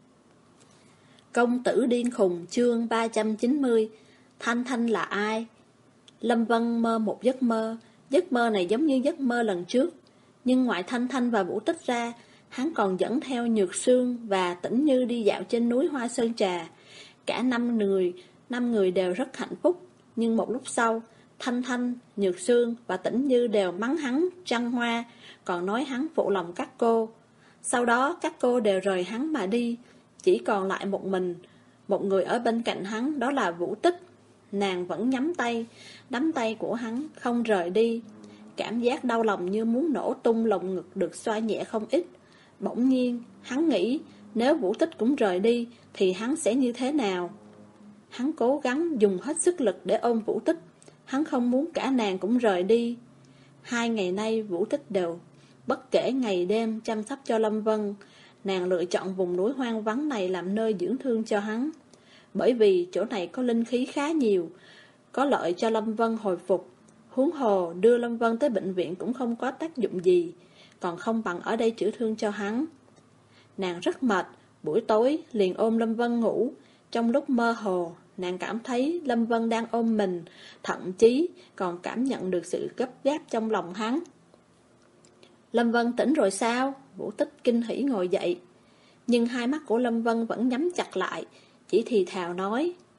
Công tử điên khùng, chương ba trăm chín mươi. Thanh Thanh là ai? Lâm Vân mơ một giấc mơ. Giấc mơ này giống như giấc mơ lần trước, nhưng ngoại Thanh Thanh và Vũ Tích ra, hắn còn dẫn theo Nhược Sương và Tĩnh Như đi dạo trên núi Hoa Sơn Trà. Cả năm người, năm người đều rất hạnh phúc. Nhưng một lúc sau, Thanh Thanh, Nhược Sương và Tĩnh Như đều mắng hắn trăng hoa, còn nói hắn phụ lòng các cô. Sau đó các cô đều rời hắn mà đi, chỉ còn lại một mình, một người ở bên cạnh hắn, đó là Vũ Tích. Nàng vẫn nhắm tay, nắm tay của hắn không rời đi. Cảm giác đau lòng như muốn nổ tung lồng ngực được xoa nhẹ không ít. Bỗng nhiên, hắn nghĩ nếu Vũ Tích cũng rời đi thì hắn sẽ như thế nào? Hắn cố gắng dùng hết sức lực để ôm Vũ Tích. Hắn không muốn cả nàng cũng rời đi. Hai ngày nay Vũ Tích đều bất kể ngày đêm chăm sóc cho Lâm Vân. Nàng lựa chọn vùng núi hoang vắng này làm nơi dưỡng thương cho hắn, bởi vì chỗ này có linh khí khá nhiều, có lợi cho Lâm Vân hồi phục. Huống hồ đưa Lâm Vân tới bệnh viện cũng không có tác dụng gì, còn không bằng ở đây chữa thương cho hắn. Nàng rất mệt, buổi tối liền ôm Lâm Vân ngủ. Trong lúc mơ hồ, nàng cảm thấy Lâm Vân đang ôm mình, thậm chí còn cảm nhận được sự gấp gáp trong lòng hắn. Lâm Vân tỉnh rồi sao? Vũ Tích kinh hỉ ngồi dậy. Nhưng hai mắt của Lâm Vân vẫn nhắm chặt lại, chỉ thì thào nói: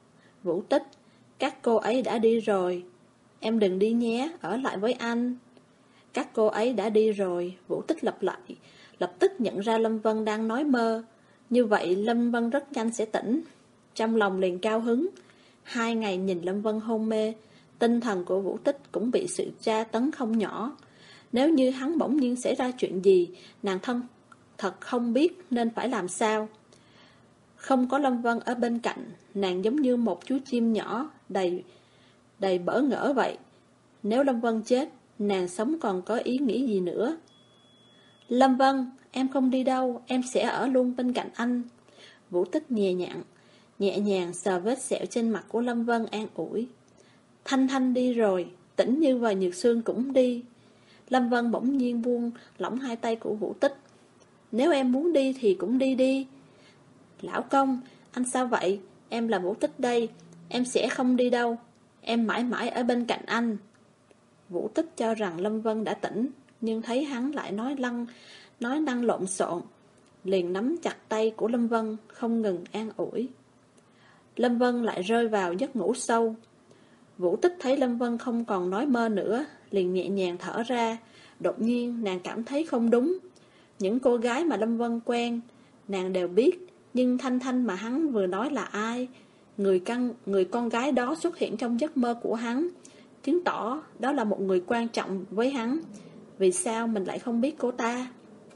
Vũ Tích, các cô ấy đã đi rồi. Em đừng đi nhé, ở lại với anh. Các cô ấy đã đi rồi, Vũ Tích lặp lại, lập tức nhận ra Lâm Vân đang nói mơ. Như vậy Lâm Vân rất nhanh sẽ tỉnh. Trong lòng liền cao hứng. Hai ngày nhìn Lâm Vân hôn mê, tinh thần của Vũ Tích cũng bị sự tra tấn không nhỏ. Nếu như hắn bỗng nhiên xảy ra chuyện gì, nàng thân thật không biết nên phải làm sao. Không có Lâm Vân ở bên cạnh, nàng giống như một chú chim nhỏ đầy đầy bỡ ngỡ vậy. Nếu Lâm Vân chết, nàng sống còn có ý nghĩa gì nữa. Lâm Vân, em không đi đâu, em sẽ ở luôn bên cạnh anh. Vũ Tích nhẹ nhàng, nhẹ nhàng sờ vết sẹo trên mặt của Lâm Vân an ủi. Thanh Thanh đi rồi, Tĩnh Như và Nhược Sương cũng đi. Lâm Vân bỗng nhiên buông lỏng hai tay của Vũ Tích. Nếu em muốn đi thì cũng đi đi. Lão công, anh sao vậy? Em là Vũ Tích đây, em sẽ không đi đâu. Em mãi mãi ở bên cạnh anh. Vũ Tích cho rằng Lâm Vân đã tỉnh, nhưng thấy hắn lại nói lăng, nói năng lộn xộn, liền nắm chặt tay của Lâm Vân, không ngừng an ủi. Lâm Vân lại rơi vào giấc ngủ sâu. Vũ Tích thấy Lâm Vân không còn nói mơ nữa, liền nhẹ nhàng thở ra. Đột nhiên nàng cảm thấy không đúng. Những cô gái mà Lâm Vân quen, nàng đều biết, nhưng Thanh Thanh mà hắn vừa nói là ai? Người căn, người con gái đó xuất hiện trong giấc mơ của hắn, chứng tỏ đó là một người quan trọng với hắn. Vì sao mình lại không biết cô ta?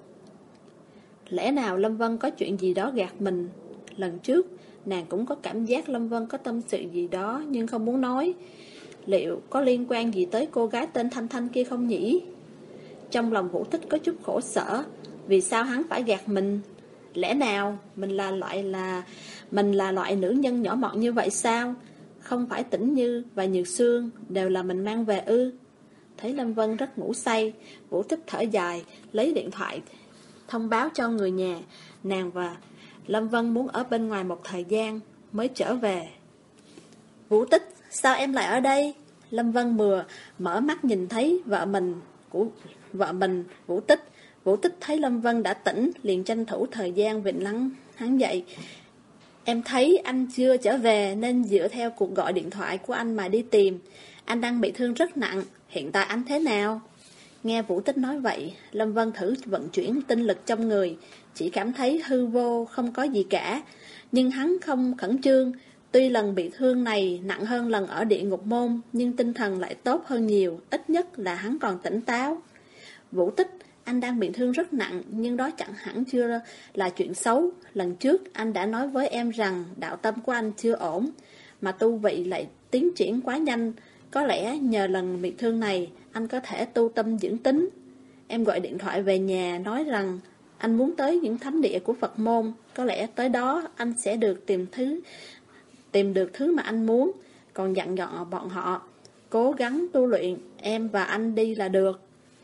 Lẽ nào Lâm Vân có chuyện gì đó gạt mình? Lần trước, nàng cũng có cảm giác Lâm Vân có tâm sự gì đó nhưng không muốn nói. Liệu có liên quan gì tới cô gái tên Thanh Thanh kia không nhỉ? Trong lòng Vũ Tích có chút khổ sở. Vì sao hắn phải gạt mình? Lẽ nào mình là loại là Mình là loại nữ nhân nhỏ mọn như vậy sao? Không phải Tĩnh Như và Nhược Sương đều là mình mang về ư? Thấy Lâm Vân rất ngủ say, Vũ Tích thở dài, lấy điện thoại thông báo cho người nhà nàng và Lâm Vân muốn ở bên ngoài một thời gian mới trở về. Vũ Tích, sao em lại ở đây? Lâm Vân vừa mở mắt nhìn thấy vợ mình của vợ mình Vũ Tích. Vũ Tích thấy Lâm Vân đã tỉnh, liền tranh thủ thời gian vịn lắng hắn dậy. Em thấy anh chưa trở về nên dựa theo cuộc gọi điện thoại của anh mà đi tìm. Anh đang bị thương rất nặng, hiện tại anh thế nào? Nghe Vũ Tích nói vậy, Lâm Vân thử vận chuyển tinh lực trong người, chỉ cảm thấy hư vô, không có gì cả. Nhưng hắn không khẩn trương, tuy lần bị thương này nặng hơn lần ở địa ngục môn, nhưng tinh thần lại tốt hơn nhiều, ít nhất là hắn còn tỉnh táo. Vũ Tích, anh đang bị thương rất nặng, nhưng đó chẳng hẳn chưa là chuyện xấu. Lần trước anh đã nói với em rằng đạo tâm của anh chưa ổn, mà tu vị lại tiến triển quá nhanh. Có lẽ nhờ lần bị thương này, anh có thể tu tâm dưỡng tính. Em gọi điện thoại về nhà nói rằng anh muốn tới những thánh địa của Phật môn. Có lẽ tới đó anh sẽ được tìm thứ tìm được thứ mà anh muốn. Còn dặn dò bọn họ cố gắng tu luyện, em và anh đi là được.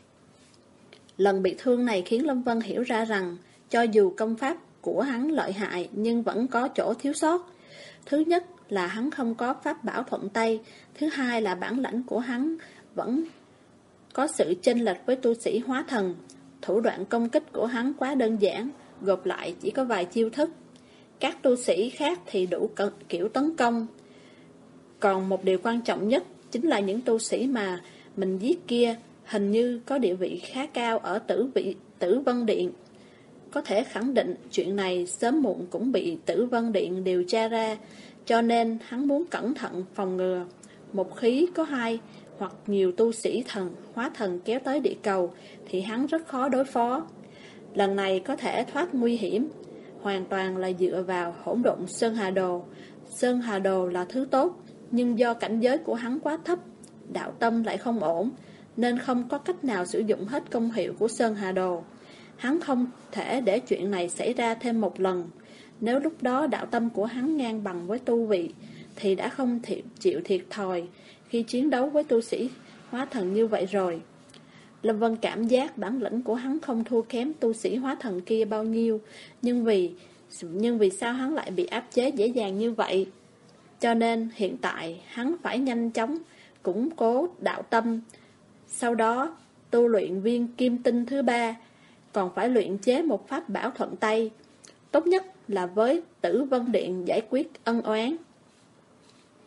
Lần bị thương này khiến Lâm Vân hiểu ra rằng cho dù công pháp của hắn lợi hại nhưng vẫn có chỗ thiếu sót. Thứ nhất là hắn không có pháp bảo thuận tay, thứ hai là bản lãnh của hắn vẫn có sự chênh lệch với tu sĩ hóa thần. Thủ đoạn công kích của hắn quá đơn giản, gộp lại chỉ có vài chiêu thức. Các tu sĩ khác thì đủ kiểu tấn công. Còn một điều quan trọng nhất chính là những tu sĩ mà mình giết kia hình như có địa vị khá cao ở tử vị Tử Vân Điện. Có thể khẳng định chuyện này sớm muộn cũng bị Tử Vân Điện điều tra ra, cho nên hắn muốn cẩn thận phòng ngừa. Một khi có hai hoặc nhiều tu sĩ thần hóa thần kéo tới địa cầu thì hắn rất khó đối phó. Lần này có thể thoát nguy hiểm hoàn toàn là dựa vào hỗn độn Sơn Hà Đồ. Sơn Hà Đồ là thứ tốt, nhưng do cảnh giới của hắn quá thấp, đạo tâm lại không ổn, nên không có cách nào sử dụng hết công hiệu của Sơn Hà Đồ. Hắn không thể để chuyện này xảy ra thêm một lần. Nếu lúc đó đạo tâm của hắn ngang bằng với tu vị thì đã không thiệt, chịu thiệt thòi khi chiến đấu với tu sĩ hóa thần như vậy rồi. Lâm Vân cảm giác bản lĩnh của hắn không thua kém tu sĩ hóa thần kia bao nhiêu, nhưng vì nhưng vì sao hắn lại bị áp chế dễ dàng như vậy? Cho nên hiện tại hắn phải nhanh chóng củng cố đạo tâm, sau đó tu luyện viên kim tinh thứ ba, còn phải luyện chế một pháp bảo thuận tay, tốt nhất là với Tử Vân Điện giải quyết ân oán.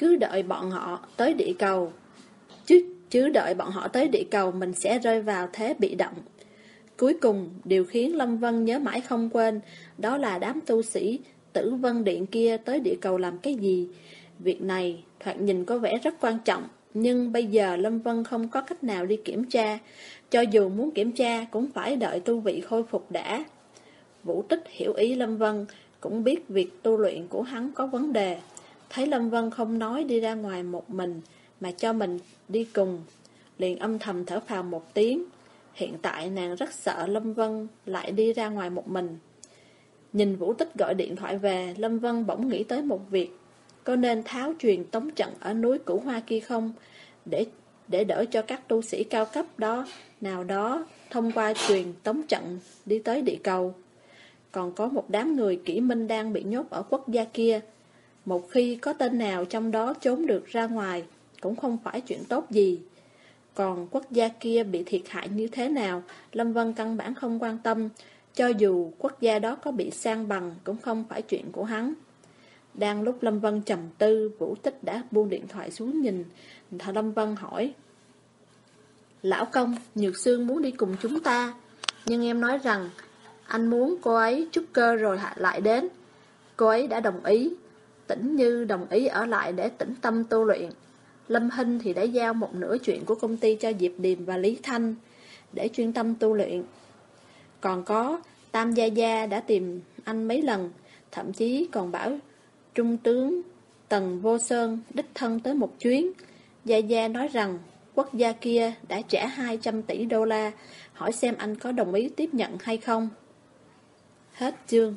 cứ đợi bọn họ tới địa cầu. Chứ, chứ đợi bọn họ tới địa cầu mình sẽ rơi vào thế bị động. Cuối cùng, điều khiến Lâm Vân nhớ mãi không quên, đó là đám tu sĩ Tử Vân Điện kia tới địa cầu làm cái gì. Việc này thoạt nhìn có vẻ rất quan trọng, nhưng bây giờ Lâm Vân không có cách nào đi kiểm tra. Cho dù muốn kiểm tra cũng phải đợi tu vị khôi phục đã. Vũ Tích hiểu ý Lâm Vân, cũng biết việc tu luyện của hắn có vấn đề. Thấy Lâm Vân không nói đi ra ngoài một mình, mà cho mình đi cùng, liền âm thầm thở phào một tiếng. Hiện tại nàng rất sợ Lâm Vân lại đi ra ngoài một mình. Nhìn Vũ Tích gọi điện thoại về, Lâm Vân bỗng nghĩ tới một việc. Có nên tháo truyền tống trận ở núi Cửu Hoa kia không? Để để đỡ cho các tu sĩ cao cấp đó nào đó thông qua truyền tống trận đi tới địa cầu. Còn có một đám người kỹ minh đang bị nhốt ở quốc gia kia. Một khi có tên nào trong đó trốn được ra ngoài, cũng không phải chuyện tốt gì. Còn quốc gia kia bị thiệt hại như thế nào, Lâm Vân căn bản không quan tâm. Cho dù quốc gia đó có bị san bằng, cũng không phải chuyện của hắn. Đang lúc Lâm Vân trầm tư, Vũ Tích đã buông điện thoại xuống nhìn. Thà Lâm Vân hỏi: Lão công, Nhược Sương muốn đi cùng chúng ta, nhưng em nói rằng anh muốn cô ấy trúc cơ rồi lại đến. Cô ấy đã đồng ý. Tĩnh Như đồng ý ở lại để tĩnh tâm tu luyện. Lâm Hinh thì đã giao một nửa chuyện của công ty cho Diệp Điềm và Lý Thanh để chuyên tâm tu luyện. Còn có Tam Gia Gia đã tìm anh mấy lần, thậm chí còn bảo Trung tướng Tần Vô Sơn đích thân tới một chuyến. Gia Gia nói rằng quốc gia kia đã trả hai trăm tỷ đô la, hỏi xem anh có đồng ý tiếp nhận hay không. Hết chương.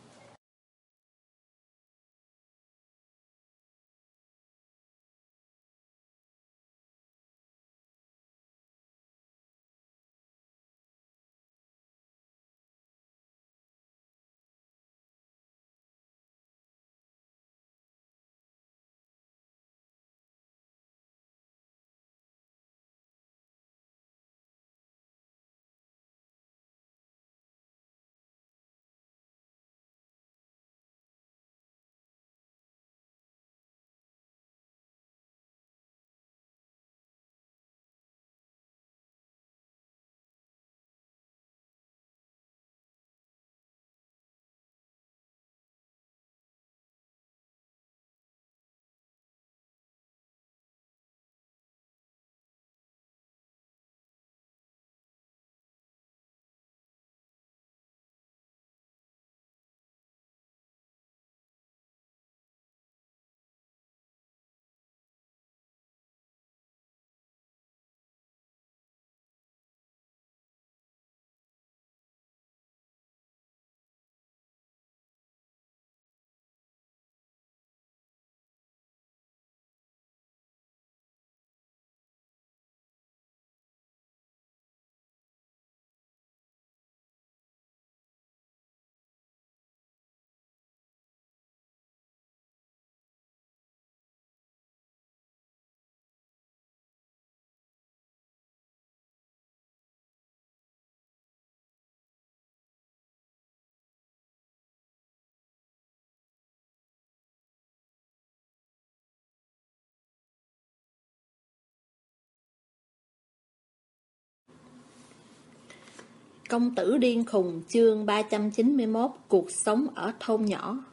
Công tử điên khùng, chương ba trăm chín mươi mốt, cuộc sống ở thôn nhỏ.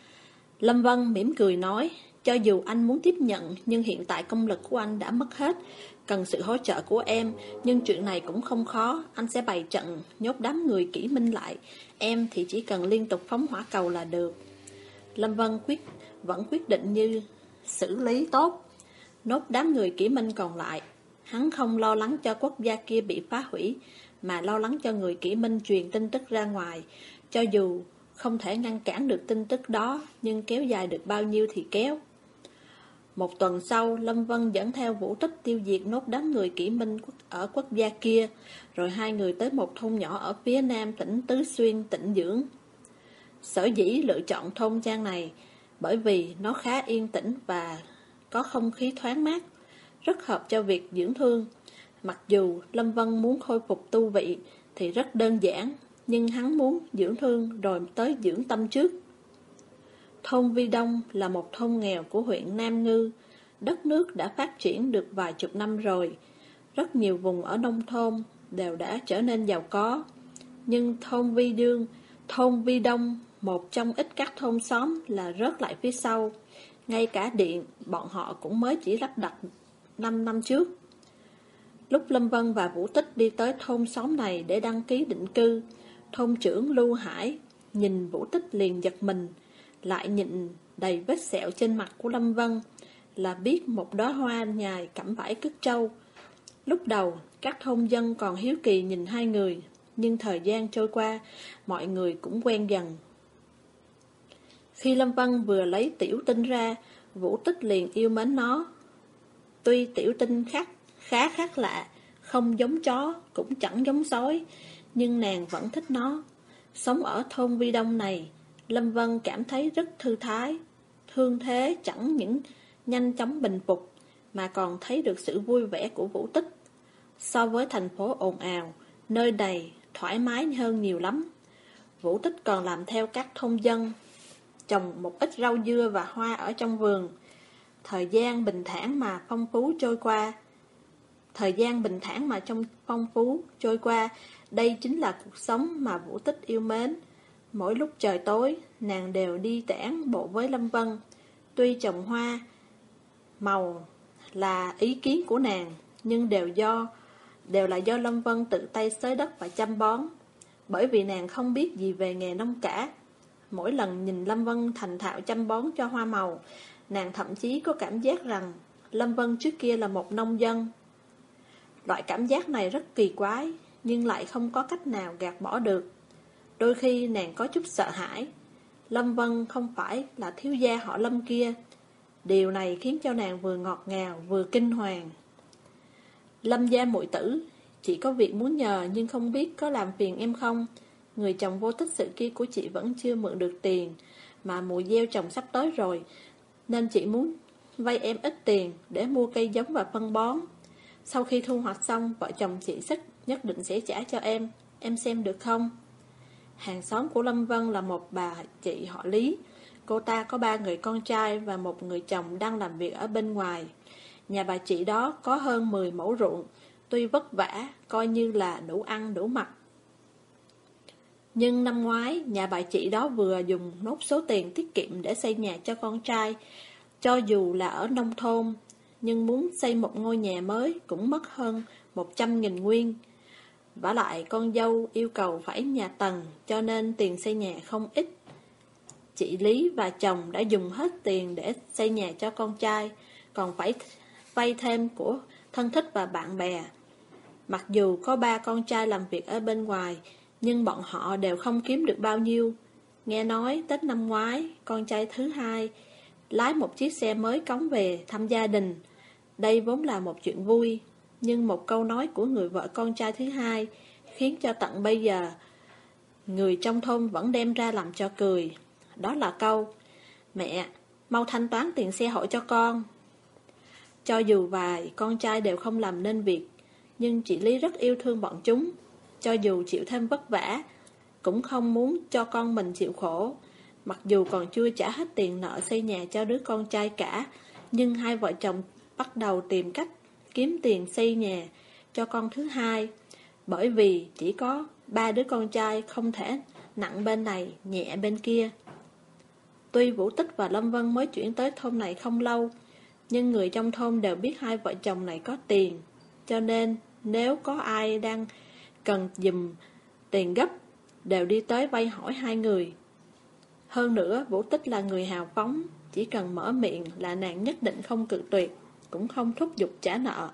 Lâm Vân mỉm cười nói, cho dù anh muốn tiếp nhận, nhưng hiện tại công lực của anh đã mất hết, cần sự hỗ trợ của em, nhưng chuyện này cũng không khó, anh sẽ bày trận, nhốt đám người kỹ minh lại, em thì chỉ cần liên tục phóng hỏa cầu là được. Lâm Vân quyết vẫn quyết định như xử lý tốt, nốt đám người kỹ minh còn lại. Hắn không lo lắng cho quốc gia kia bị phá hủy, mà lo lắng cho người kỹ minh truyền tin tức ra ngoài. Cho dù không thể ngăn cản được tin tức đó, nhưng kéo dài được bao nhiêu thì kéo. Một tuần sau, Lâm Vân dẫn theo Vũ Tích tiêu diệt nốt đám người kỹ minh ở quốc gia kia, rồi hai người tới một thôn nhỏ ở phía nam tỉnh Tứ Xuyên tĩnh dưỡng. Sở dĩ lựa chọn thôn trang này, bởi vì nó khá yên tĩnh và có không khí thoáng mát, rất hợp cho việc dưỡng thương. Mặc dù Lâm Vân muốn khôi phục tu vị thì rất đơn giản, nhưng hắn muốn dưỡng thương rồi tới dưỡng tâm trước. Thôn Vi Đông là một thôn nghèo của huyện Nam Ngư. Đất nước đã phát triển được vài chục năm rồi. Rất nhiều vùng ở nông thôn đều đã trở nên giàu có. Nhưng thôn Vi Dương, thôn Vi Đông, một trong ít các thôn xóm là rớt lại phía sau. Ngay cả điện, bọn họ cũng mới chỉ lắp đặt năm năm trước. Lúc Lâm Vân và Vũ Tích đi tới thôn xóm này để đăng ký định cư, thôn trưởng Lưu Hải nhìn Vũ Tích liền giật mình, lại nhìn đầy vết sẹo trên mặt của Lâm Vân là biết một đóa hoa nhài cẩm vải cứt trâu. Lúc đầu, các thôn dân còn hiếu kỳ nhìn hai người, nhưng thời gian trôi qua, mọi người cũng quen dần. Khi Lâm Vân vừa lấy Tiểu Tinh ra, Vũ Tích liền yêu mến nó. Tuy Tiểu Tinh khác, khá khác lạ, không giống chó, cũng chẳng giống sói, nhưng nàng vẫn thích nó. Sống ở thôn Vi Đông này, Lâm Vân cảm thấy rất thư thái. Thương thế chẳng những nhanh chóng bình phục, mà còn thấy được sự vui vẻ của Vũ Tích. So với thành phố ồn ào, nơi này thoải mái hơn nhiều lắm. Vũ Tích còn làm theo các thôn dân, trồng một ít rau dưa và hoa ở trong vườn. Thời gian bình thản mà phong phú trôi qua. Thời gian bình thản mà trong phong phú trôi qua, đây chính là cuộc sống mà Vũ Tích yêu mến. Mỗi lúc trời tối, nàng đều đi tản bộ với Lâm Vân. Tuy trồng hoa màu là ý kiến của nàng, nhưng đều do đều là do Lâm Vân tự tay xới đất và chăm bón. Bởi vì nàng không biết gì về nghề nông cả. Mỗi lần nhìn Lâm Vân thành thạo chăm bón cho hoa màu, nàng thậm chí có cảm giác rằng Lâm Vân trước kia là một nông dân. Loại cảm giác này rất kỳ quái, nhưng lại không có cách nào gạt bỏ được. Đôi khi nàng có chút sợ hãi. Lâm Vân không phải là thiếu gia họ Lâm kia. Điều này khiến cho nàng vừa ngọt ngào vừa kinh hoàng. Lâm gia muội tử, chị có việc muốn nhờ nhưng không biết có làm phiền em không? Người chồng vô tích sự kia của chị vẫn chưa mượn được tiền, mà mùa gieo trồng sắp tới rồi, nên chị muốn vay em ít tiền để mua cây giống và phân bón. Sau khi thu hoạch xong, vợ chồng chị Xích nhất định sẽ trả cho em. Em xem được không? Hàng xóm của Lâm Vân là một bà chị họ Lý. Cô ta có ba người con trai và một người chồng đang làm việc ở bên ngoài. Nhà bà chị đó có hơn mười mẫu ruộng, tuy vất vả, coi như là đủ ăn đủ mặc. Nhưng năm ngoái, nhà bà chị đó vừa dùng nốt số tiền tiết kiệm để xây nhà cho con trai. Cho dù là ở nông thôn, nhưng muốn xây một ngôi nhà mới cũng mất hơn một trăm nghìn nguyên. Vả lại con dâu yêu cầu phải nhà tầng, cho nên tiền xây nhà không ít. Chị Lý và chồng đã dùng hết tiền để xây nhà cho con trai, còn phải vay thêm của thân thích và bạn bè. Mặc dù có ba con trai làm việc ở bên ngoài, nhưng bọn họ đều không kiếm được bao nhiêu. Nghe nói Tết năm ngoái, con trai thứ hai lái một chiếc xe mới cống về thăm gia đình. Đây vốn là một chuyện vui, nhưng một câu nói của người vợ con trai thứ hai khiến cho tận bây giờ người trong thôn vẫn đem ra làm cho cười. Đó là câu: mẹ, mau thanh toán tiền xe hội cho con. Cho dù vài con trai đều không làm nên việc, nhưng chị Lý rất yêu thương bọn chúng. Cho dù chịu thêm vất vả, cũng không muốn cho con mình chịu khổ. Mặc dù còn chưa trả hết tiền nợ xây nhà cho đứa con trai cả, nhưng hai vợ chồng bắt đầu tìm cách kiếm tiền xây nhà cho con thứ hai. Bởi vì chỉ có ba đứa con trai, không thể nặng bên này, nhẹ bên kia. Tuy Vũ Tích và Lâm Vân mới chuyển tới thôn này không lâu, nhưng người trong thôn đều biết hai vợ chồng này có tiền. Cho nên nếu có ai đang cần giùm tiền gấp, đều đi tới vay hỏi hai người. Hơn nữa, Vũ Tích là người hào phóng, chỉ cần mở miệng là nàng nhất định không cự tuyệt, cũng không thúc giục trả nợ.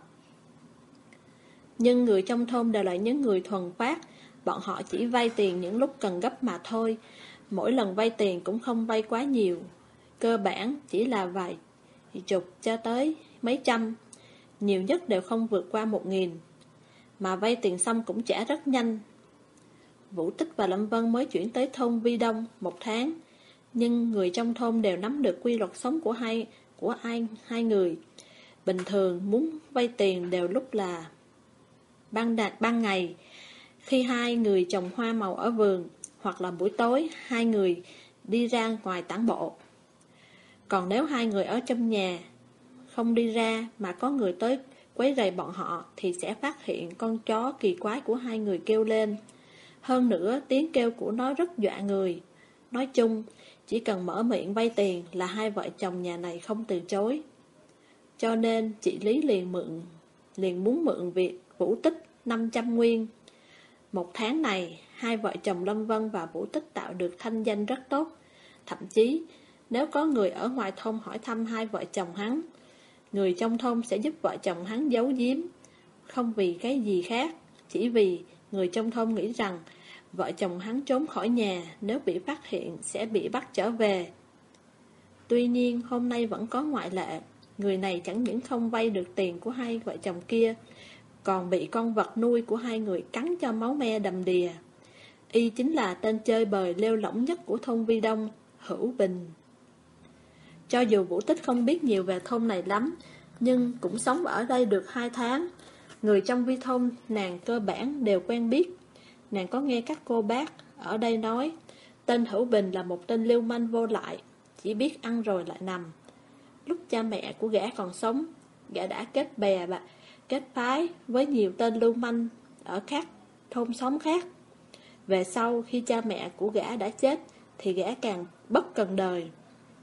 Nhưng người trong thôn đều là những người thuần phát, bọn họ chỉ vay tiền những lúc cần gấp mà thôi. Mỗi lần vay tiền cũng không vay quá nhiều, cơ bản chỉ là vài chục cho tới mấy trăm, nhiều nhất đều không vượt qua một nghìn. Mà vay tiền xong cũng trả rất nhanh. Vũ Tích và Lâm Vân mới chuyển tới thôn Vi Đông một tháng, nhưng người trong thôn đều nắm được quy luật sống của hai của ai hai người. Bình thường muốn vay tiền đều lúc là ban đạt ban ngày, khi hai người trồng hoa màu ở vườn, hoặc là buổi tối hai người đi ra ngoài tản bộ. Còn nếu hai người ở trong nhà không đi ra mà có người tới quấy rầy bọn họ thì sẽ phát hiện con chó kỳ quái của hai người kêu lên. Hơn nữa tiếng kêu của nó rất dọa người. Nói chung, chỉ cần mở miệng vay tiền là hai vợ chồng nhà này không từ chối. Cho nên chị Lý liền mượn liền muốn mượn việc Vũ Tích năm trăm nguyên. Một tháng này, hai vợ chồng Lâm Vân và Vũ Tích tạo được thanh danh rất tốt. Thậm chí, nếu có người ở ngoài thôn hỏi thăm hai vợ chồng hắn, người trong thôn sẽ giúp vợ chồng hắn giấu giếm. Không vì cái gì khác, chỉ vì người trong thôn nghĩ rằng vợ chồng hắn trốn khỏi nhà, nếu bị phát hiện sẽ bị bắt trở về. Tuy nhiên hôm nay vẫn có ngoại lệ. Người này chẳng những không vay được tiền của hai vợ chồng kia, còn bị con vật nuôi của hai người cắn cho máu me đầm đìa. Y chính là tên chơi bời lêu lỏng nhất của thôn Vi Đông, Hữu Bình. Cho dù Vũ Tích không biết nhiều về thôn này lắm, nhưng cũng sống ở đây được hai tháng. Người trong vi thôn nàng cơ bản đều quen biết. Nàng có nghe các cô bác ở đây nói, tên Hữu Bình là một tên lưu manh vô lại, chỉ biết ăn rồi lại nằm. Lúc cha mẹ của gã còn sống, gã đã kết bè bạc, kết phái với nhiều tên lưu manh ở các thôn xóm khác. Về sau khi cha mẹ của gã đã chết thì gã càng bất cần đời.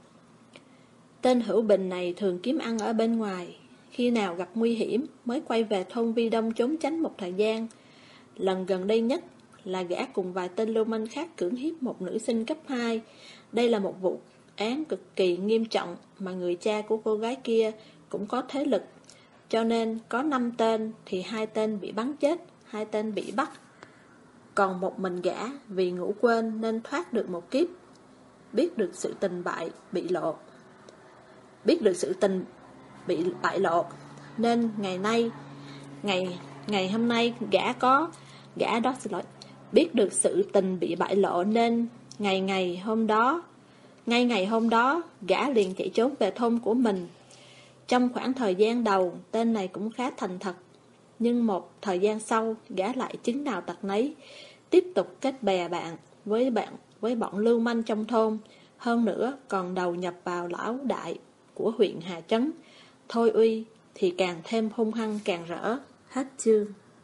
Tên Hữu Bình này thường kiếm ăn ở bên ngoài, khi nào gặp nguy hiểm mới quay về thôn Vi Đông trốn tránh một thời gian. Lần gần đây nhất là gã cùng vài tên lưu manh khác cưỡng hiếp một nữ sinh cấp hai. Đây là một vụ án cực kỳ nghiêm trọng mà người cha của cô gái kia cũng có thế lực. Cho nên có năm tên thì hai tên bị bắn chết, hai tên bị bắt. Còn một mình gã vì ngủ quên nên thoát được một kiếp. Biết được sự tình bại bị lộ Biết được sự tình bị bại lộ Nên ngày nay Ngày ngày hôm nay gã có Gã đó xin lỗi Biết được sự tình bị bại lộ nên Ngày ngày hôm đó Ngay ngày hôm đó gã liền chạy trốn về thôn của mình. Trong khoảng thời gian đầu tên này cũng khá thành thật, nhưng một thời gian sau gã lại chứng nào tật nấy, tiếp tục kết bè bạn với bạn với bọn lưu manh trong thôn. Hơn nữa còn đầu nhập vào lão đại của huyện Hà Trấn Thôi Uy thì càng thêm hung hăng càng rỡ. Hết chương.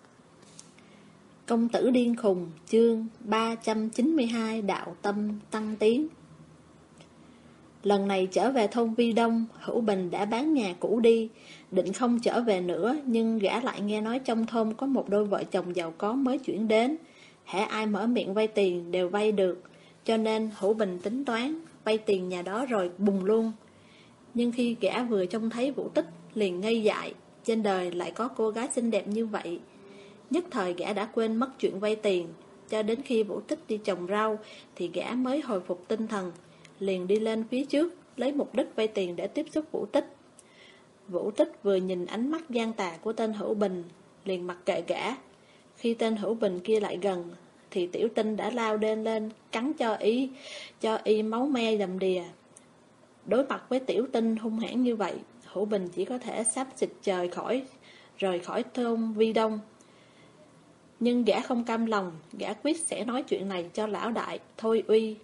Công tử điên khùng, chương ba trăm chín mươi hai, đạo tâm tăng tiến. Lần này trở về thôn Vi Đông, Hữu Bình đã bán nhà cũ đi, định không trở về nữa, nhưng gã lại nghe nói trong thôn có một đôi vợ chồng giàu có mới chuyển đến. Hễ ai mở miệng vay tiền đều vay được, cho nên Hữu Bình tính toán vay tiền nhà đó rồi bùng luôn. Nhưng khi gã vừa trông thấy Vũ Tích liền ngây dại, trên đời lại có cô gái xinh đẹp như vậy. Nhất thời gã đã quên mất chuyện vay tiền, cho đến khi Vũ Tích đi trồng rau thì gã mới hồi phục tinh thần, liền đi lên phía trước lấy mục đích vay tiền để tiếp xúc Vũ Tích. Vũ Tích vừa nhìn ánh mắt gian tà của tên Hữu Bình liền mặc kệ gã. Khi tên Hữu Bình kia lại gần thì tiểu tinh đã lao đen lên cắn cho y cho y máu me đầm đìa. Đối mặt với tiểu tinh hung hãn như vậy, Hữu Bình chỉ có thể xách xịt trời khỏi rời khỏi thôn Vi Đông. Nhưng gã không cam lòng, gã quyết sẽ nói chuyện này cho lão đại Thôi Uy.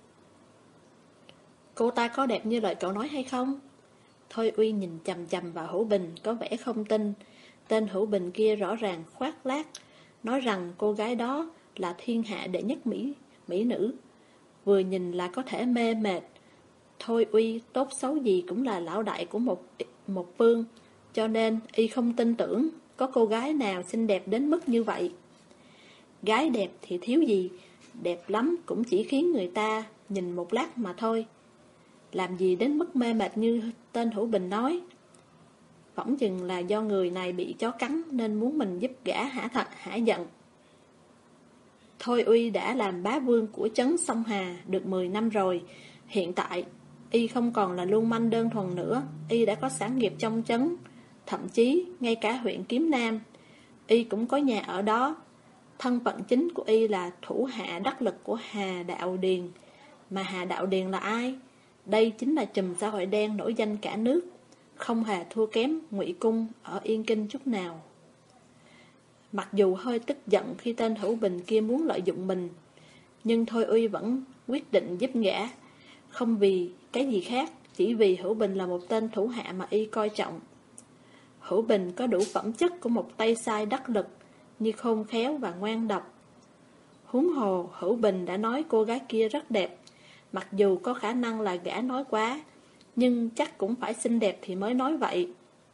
Cô ta có đẹp như lời cậu nói hay không? Thôi Uy nhìn chằm chằm vào Hữu Bình, có vẻ không tin. Tên Hữu Bình kia rõ ràng khoác lác, nói rằng cô gái đó là thiên hạ đệ nhất mỹ mỹ nữ, vừa nhìn là có thể mê mệt. Thôi Uy tốt xấu gì cũng là lão đại của một một phương, cho nên y không tin tưởng có cô gái nào xinh đẹp đến mức như vậy. Gái đẹp thì thiếu gì, đẹp lắm cũng chỉ khiến người ta nhìn một lát mà thôi. Làm gì đến mức mê mệt như tên Hữu Bình nói. Phỏng chừng là do người này bị chó cắn nên muốn mình giúp gã hả thật hả giận. Thôi Uy đã làm bá vương của trấn Sông Hà được mười năm rồi. Hiện tại y không còn là lưu manh đơn thuần nữa, y đã có sản nghiệp trong trấn, thậm chí ngay cả huyện Kiếm Nam y cũng có nhà ở đó. Thân phận chính của y là thủ hạ đắc lực của Hà Đạo Điền. Mà Hà Đạo Điền là ai? Đây chính là trùm xã hội đen nổi danh cả nước, không hề thua kém Ngụy Cung ở Yên Kinh chút nào. Mặc dù hơi tức giận khi tên Hữu Bình kia muốn lợi dụng mình, nhưng Thôi Uy vẫn quyết định giúp gã, không vì cái gì khác, chỉ vì Hữu Bình là một tên thủ hạ mà y coi trọng. Hữu Bình có đủ phẩm chất của một tay sai đắc lực, như khôn khéo và ngoan độc. Huống hồ, Hữu Bình đã nói cô gái kia rất đẹp, mặc dù có khả năng là gã nói quá, nhưng chắc cũng phải xinh đẹp thì mới nói vậy.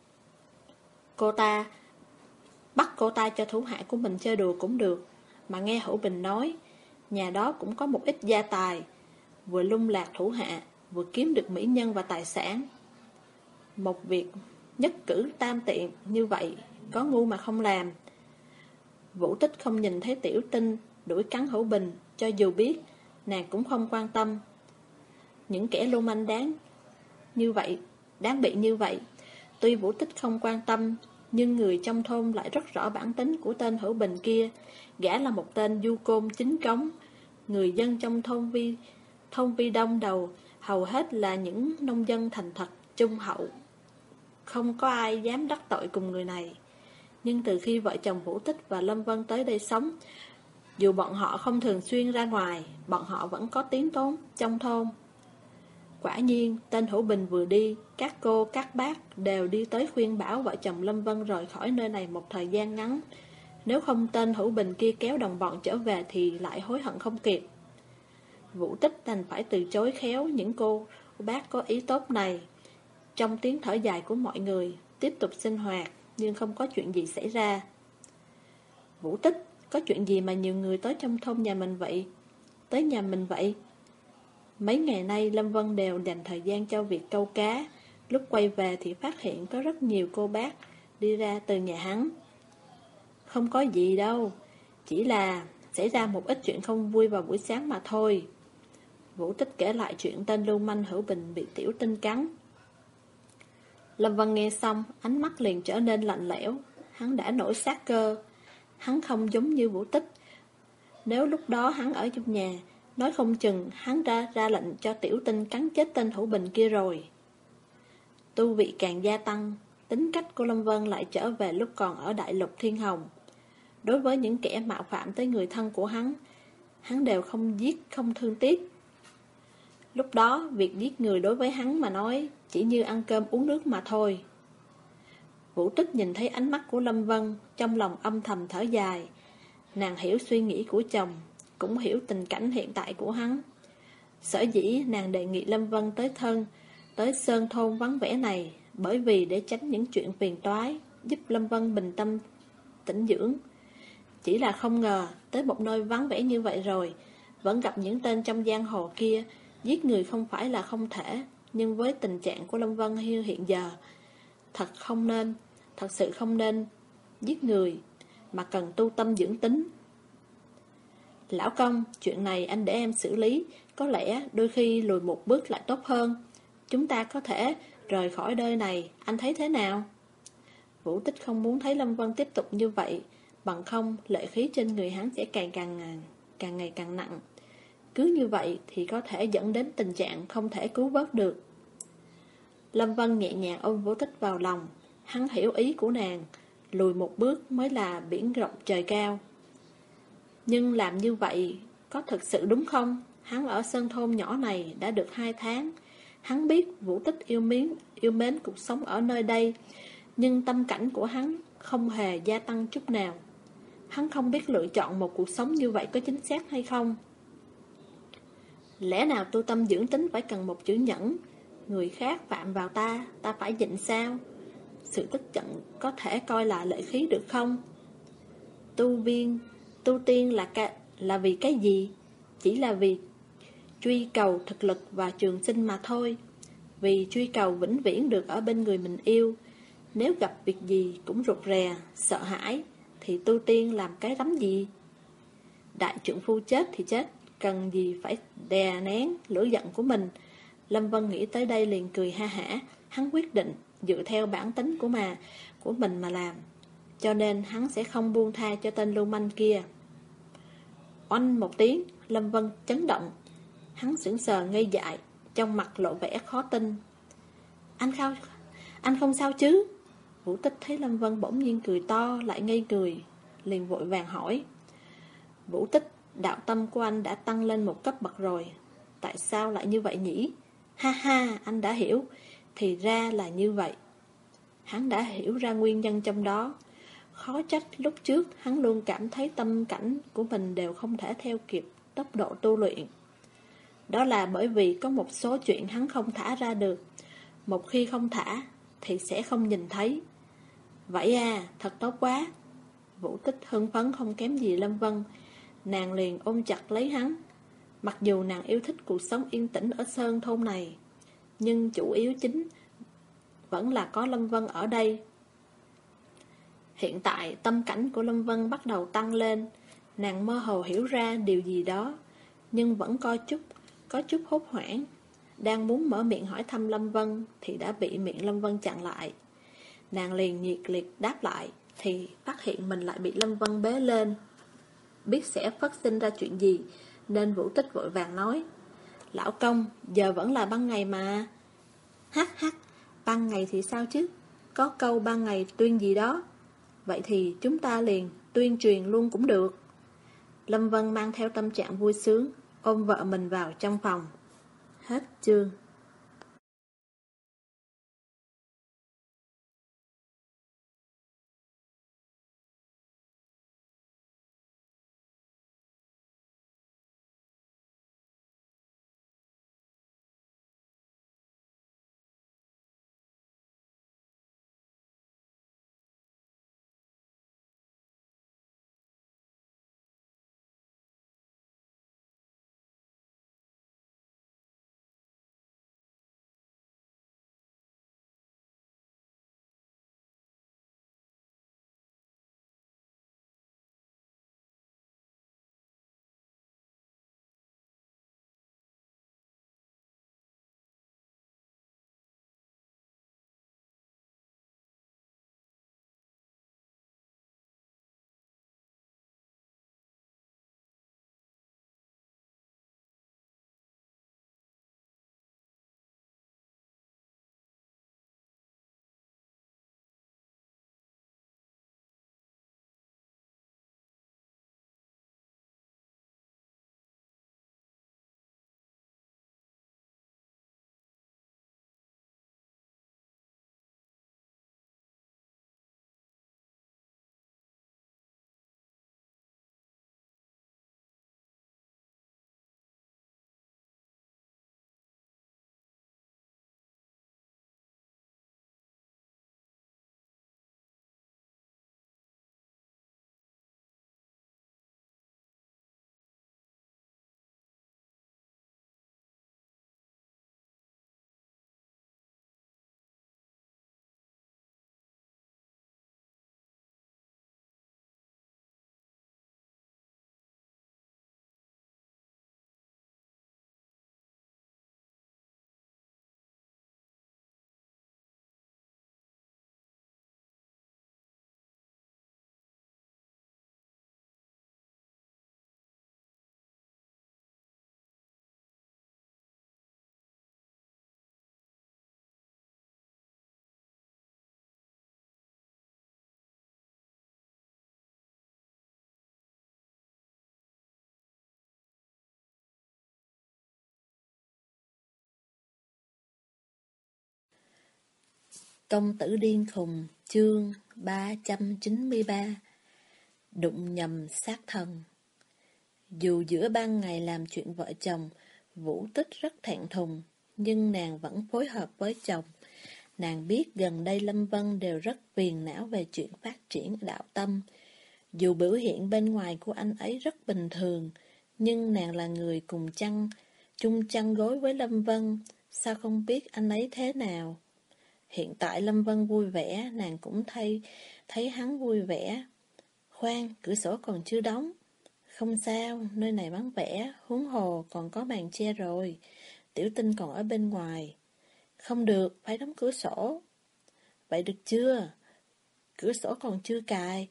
Cô ta bắt cô ta cho thủ hạ của mình chơi đùa cũng được, mà nghe Hữu Bình nói, nhà đó cũng có một ít gia tài, vừa lung lạc thủ hạ, vừa kiếm được mỹ nhân và tài sản. Một việc nhất cử tam tiện như vậy, có ngu mà không làm. Vũ Tích không nhìn thấy Tiểu Tinh đuổi cắn Hữu Bình, cho dù biết, nàng cũng không quan tâm. Những kẻ lưu manh đáng như vậy, đáng bị như vậy, tuy Vũ Tích không quan tâm, nhưng người trong thôn lại rất rõ bản tính của tên Hữu Bình kia. Gã là một tên du côn chính cống. Người dân trong thôn vi thôn vi đông đầu hầu hết là những nông dân thành thật, trung hậu, không có ai dám đắc tội cùng người này. Nhưng từ khi vợ chồng Vũ Tích và Lâm Vân tới đây sống, dù bọn họ không thường xuyên ra ngoài, bọn họ vẫn có tiếng tốn trong thôn. Quả nhiên, tên Hữu Bình vừa đi, các cô, các bác đều đi tới khuyên bảo vợ chồng Lâm Vân rời khỏi nơi này một thời gian ngắn. Nếu không tên Hữu Bình kia kéo đồng bọn trở về thì lại hối hận không kịp. Vũ Tích đành phải từ chối khéo những cô bác có ý tốt này. Trong tiếng thở dài của mọi người, tiếp tục sinh hoạt, nhưng không có chuyện gì xảy ra. Vũ Tích, có chuyện gì mà nhiều người tới trong thôn nhà mình vậy? Tới nhà mình vậy? Mấy ngày nay Lâm Vân đều dành thời gian cho việc câu cá. Lúc quay về thì phát hiện có rất nhiều cô bác đi ra từ nhà hắn. Không có gì đâu, chỉ là xảy ra một ít chuyện không vui vào buổi sáng mà thôi. Vũ Tích kể lại chuyện tên lưu manh Hữu Bình bị Tiểu Tinh cắn. Lâm Vân nghe xong, ánh mắt liền trở nên lạnh lẽo. Hắn đã nổi sát cơ. Hắn không giống như Vũ Tích. Nếu lúc đó hắn ở trong nhà, nói không chừng hắn ra ra lệnh cho Tiểu Tinh cắn chết tên Hữu Bình kia rồi. Tu vị càng gia tăng, tính cách của Lâm Vân lại trở về lúc còn ở Đại Lục Thiên Hồng. Đối với những kẻ mạo phạm tới người thân của hắn, hắn đều không giết, không thương tiếc. Lúc đó, việc giết người đối với hắn mà nói chỉ như ăn cơm uống nước mà thôi. Vũ Tích nhìn thấy ánh mắt của Lâm Vân, trong lòng âm thầm thở dài. Nàng hiểu suy nghĩ của chồng, cũng hiểu tình cảnh hiện tại của hắn. Sở dĩ nàng đề nghị Lâm Vân tới thân, tới sơn thôn vắng vẻ này, bởi vì để tránh những chuyện phiền toái, giúp Lâm Vân bình tâm, tĩnh dưỡng. Chỉ là không ngờ, tới một nơi vắng vẻ như vậy rồi, vẫn gặp những tên trong giang hồ kia. Giết người không phải là không thể, nhưng với tình trạng của Lâm Vân hiện giờ, thật không nên, thật sự không nên giết người, mà cần tu tâm dưỡng tính. Lão công, chuyện này anh để em xử lý, có lẽ đôi khi lùi một bước lại tốt hơn. Chúng ta có thể rời khỏi nơi này, anh thấy thế nào? Vũ Tích không muốn thấy Lâm Vân tiếp tục như vậy, bằng không lệ khí trên người hắn sẽ càng càng càng ngày càng nặng. Cứ như vậy thì có thể dẫn đến tình trạng không thể cứu vớt được. Lâm Vân nhẹ nhàng ôm Vũ Tích vào lòng. Hắn hiểu ý của nàng, lùi một bước mới là biển rộng trời cao. Nhưng làm như vậy có thực sự đúng không? Hắn ở sơn thôn nhỏ này đã được hai tháng. Hắn biết Vũ Tích yêu mến, yêu mến cuộc sống ở nơi đây, nhưng tâm cảnh của hắn không hề gia tăng chút nào. Hắn không biết lựa chọn một cuộc sống như vậy có chính xác hay không. Lẽ nào tu tâm dưỡng tính phải cần một chữ nhẫn? Người khác phạm vào ta, ta phải nhịn sao? Sự tức giận có thể coi là lợi khí được không? Tu viên, tu tiên là ca, là vì cái gì? Chỉ là vì truy cầu thực lực và trường sinh mà thôi. Vì truy cầu vĩnh viễn được ở bên người mình yêu. Nếu gặp việc gì cũng rụt rè, sợ hãi, thì tu tiên làm cái rắm gì? Đại trượng phu chết thì chết, cần gì phải đè nén lửa giận của mình. Lâm Vân nghĩ tới đây liền cười ha hả. Hắn quyết định dựa theo bản tính của mà của mình mà làm, cho nên hắn sẽ không buông tha cho tên lưu manh kia. Oanh một tiếng, Lâm Vân chấn động. Hắn sững sờ ngây dại, trong mặt lộ vẻ khó tin. Anh không, anh không sao chứ? Vũ Tích thấy Lâm Vân bỗng nhiên cười to, lại ngây người, liền vội vàng hỏi. Vũ Tích, đạo tâm của anh đã tăng lên một cấp bậc rồi, tại sao lại như vậy nhỉ? Ha ha, anh đã hiểu. Thì ra là như vậy. Hắn đã hiểu ra nguyên nhân trong đó. Khó trách lúc trước hắn luôn cảm thấy tâm cảnh của mình đều không thể theo kịp tốc độ tu luyện. Đó là bởi vì có một số chuyện hắn không thả ra được. Một khi không thả thì sẽ không nhìn thấy. Vậy à, thật tốt quá. Vũ Tích hưng phấn không kém gì Lâm Vân. Nàng liền ôm chặt lấy hắn. Mặc dù nàng yêu thích cuộc sống yên tĩnh ở sơn thôn này, nhưng chủ yếu chính vẫn là có Lâm Vân ở đây. Hiện tại tâm cảnh của Lâm Vân bắt đầu tăng lên. Nàng mơ hồ hiểu ra điều gì đó, nhưng vẫn có chút Có chút hốt hoảng. Đang muốn mở miệng hỏi thăm Lâm Vân thì đã bị miệng Lâm Vân chặn lại. Nàng liền nhiệt liệt đáp lại thì phát hiện mình lại bị Lâm Vân bế lên. Biết sẽ phát sinh ra chuyện gì nên Vũ Tích vội vàng nói: Lão công, giờ vẫn là ban ngày mà. Hắc hắc, ban ngày thì sao chứ? Có câu ban ngày tuyên gì đó. Vậy thì chúng ta liền tuyên truyền luôn cũng được. Lâm Vân mang theo tâm trạng vui sướng ôm vợ mình vào trong phòng. Hết chương. Công tử điên khùng, chương ba trăm chín mươi ba. Đụng nhầm sát thần. Dù giữa ban ngày làm chuyện vợ chồng, Vũ Tích rất thẹn thùng, nhưng nàng vẫn phối hợp với chồng. Nàng biết gần đây Lâm Vân đều rất phiền não về chuyện phát triển đạo tâm. Dù biểu hiện bên ngoài của anh ấy rất bình thường, nhưng nàng là người cùng chăn, chung chăn gối với Lâm Vân, sao không biết anh ấy thế nào. Hiện tại Lâm Vân vui vẻ, nàng cũng thấy, thấy hắn vui vẻ. Khoan, cửa sổ còn chưa đóng. Không sao, nơi này vắng vẻ, huống hồ còn có màn che rồi. Tiểu Tinh còn ở bên ngoài. Không được, phải đóng cửa sổ. Vậy được chưa? Cửa sổ còn chưa cài.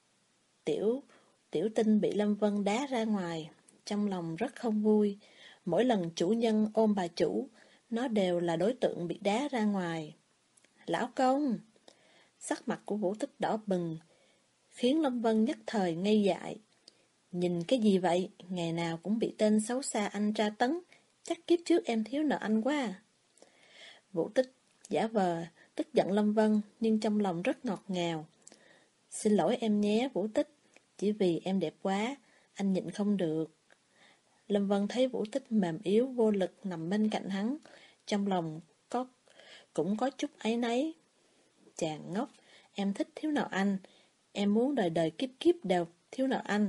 Tiểu, Tiểu Tinh bị Lâm Vân đá ra ngoài, trong lòng rất không vui. Mỗi lần chủ nhân ôm bà chủ, nó đều là đối tượng bị đá ra ngoài. Lão công! Sắc mặt của Vũ Tích đỏ bừng, khiến Lâm Vân nhất thời ngây dại. Nhìn cái gì vậy? Ngày nào cũng bị tên xấu xa anh tra tấn. Chắc kiếp trước em thiếu nợ anh quá. Vũ Tích giả vờ tức giận Lâm Vân, nhưng trong lòng rất ngọt ngào. Xin lỗi em nhé Vũ Tích, chỉ vì em đẹp quá, anh nhịn không được. Lâm Vân thấy Vũ Tích mềm yếu vô lực nằm bên cạnh hắn, trong lòng có cũng có chút áy náy. Chàng ngốc, em thích thiếu nào anh, em muốn đời đời kiếp kiếp đều thiếu nào anh.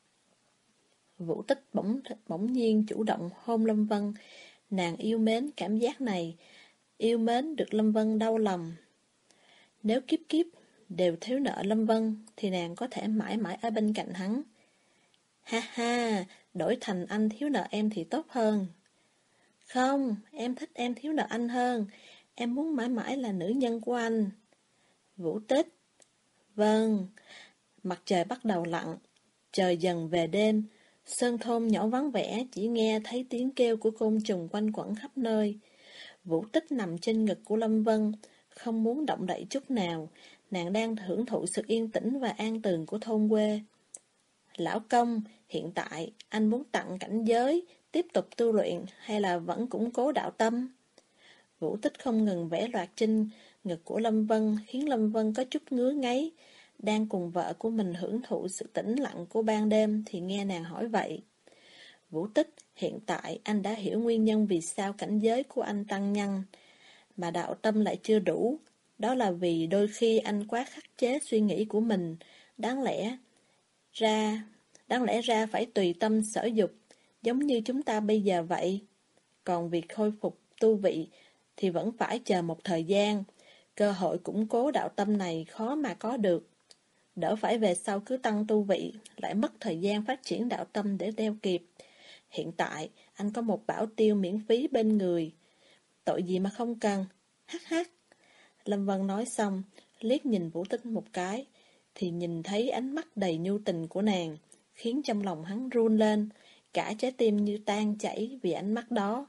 Vũ Tích bỗng bỗng nhiên chủ động hôn Lâm Vân, nàng yêu mến cảm giác này, yêu mến được Lâm Vân đau lòng. Nếu kiếp kiếp đều thiếu nợ Lâm Vân, thì nàng có thể mãi mãi ở bên cạnh hắn. Ha ha, đổi thành anh thiếu nợ em thì tốt hơn. Không, em thích em thiếu nợ anh hơn, em muốn mãi mãi là nữ nhân của anh. Vũ Tích. Vâng. Mặt trời bắt đầu lặn, trời dần về đêm, sơn thôn nhỏ vắng vẻ, chỉ nghe thấy tiếng kêu của côn trùng quanh quẩn khắp nơi. Vũ Tích nằm trên ngực của Lâm Vân, không muốn động đậy chút nào, nàng đang hưởng thụ sự yên tĩnh và an tường của thôn quê. Lão công, hiện tại anh muốn tặng cảnh giới, tiếp tục tu luyện hay là vẫn củng cố đạo tâm? Vũ Tích không ngừng vẽ loạt trên ngực của Lâm Vân, khiến Lâm Vân có chút ngứa ngáy. Đang cùng vợ của mình hưởng thụ sự tĩnh lặng của ban đêm thì nghe nàng hỏi vậy. Vũ Tích, hiện tại anh đã hiểu nguyên nhân vì sao cảnh giới của anh tăng nhanh, mà đạo tâm lại chưa đủ. Đó là vì đôi khi anh quá khắc chế suy nghĩ của mình, đáng lẽ ra, đáng lẽ ra phải tùy tâm sở dục, giống như chúng ta bây giờ vậy. Còn việc khôi phục tu vị thì vẫn phải chờ một thời gian, cơ hội củng cố đạo tâm này khó mà có được. Đỡ phải về sau cứ tăng tu vị, lại mất thời gian phát triển đạo tâm để theo kịp. Hiện tại, anh có một bảo tiêu miễn phí bên người. Tội gì mà không cần. Hắc hắc. Lâm Vân nói xong, liếc nhìn Vũ Tích một cái, thì nhìn thấy ánh mắt đầy nhu tình của nàng, khiến trong lòng hắn run lên, cả trái tim như tan chảy vì ánh mắt đó.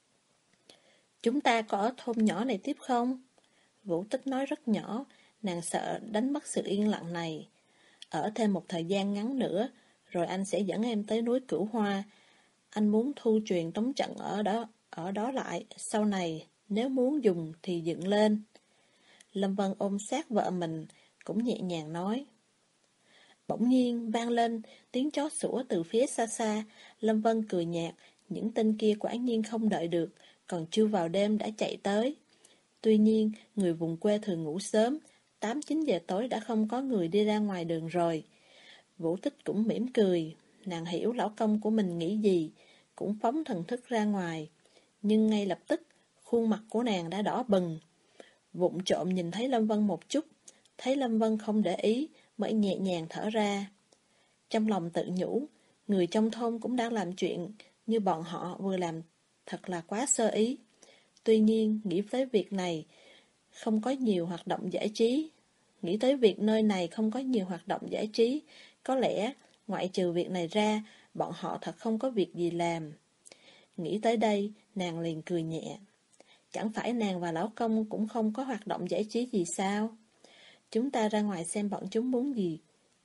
Chúng ta có ở thôn nhỏ này tiếp không? Vũ Tích nói rất nhỏ, nàng sợ đánh mất sự yên lặng này. Ở thêm một thời gian ngắn nữa, rồi anh sẽ dẫn em tới núi Cửu Hoa. Anh muốn thu truyền tống trận ở đó, ở đó lại, sau này, nếu muốn dùng thì dựng lên. Lâm Vân ôm sát vợ mình, cũng nhẹ nhàng nói. Bỗng nhiên vang lên tiếng chó sủa từ phía xa xa. Lâm Vân cười nhạt, những tên kia quả nhiên không đợi được, còn chưa vào đêm đã chạy tới. Tuy nhiên, người vùng quê thường ngủ sớm, tám chín giờ tối đã không có người đi ra ngoài đường rồi. Vũ Tích cũng mỉm cười, nàng hiểu lão công của mình nghĩ gì, cũng phóng thần thức ra ngoài. Nhưng ngay lập tức, khuôn mặt của nàng đã đỏ bừng. Vụng trộm nhìn thấy Lâm Vân một chút, thấy Lâm Vân không để ý, mới nhẹ nhàng thở ra. Trong lòng tự nhủ, người trong thôn cũng đang làm chuyện như bọn họ vừa làm, thật là quá sơ ý. Tuy nhiên, nghĩ tới việc này, không có nhiều hoạt động giải trí. Nghĩ tới việc nơi này không có nhiều hoạt động giải trí, có lẽ, ngoại trừ việc này ra, bọn họ thật không có việc gì làm. Nghĩ tới đây, nàng liền cười nhẹ. Chẳng phải nàng và lão công cũng không có hoạt động giải trí gì sao? Chúng ta ra ngoài xem bọn chúng muốn gì.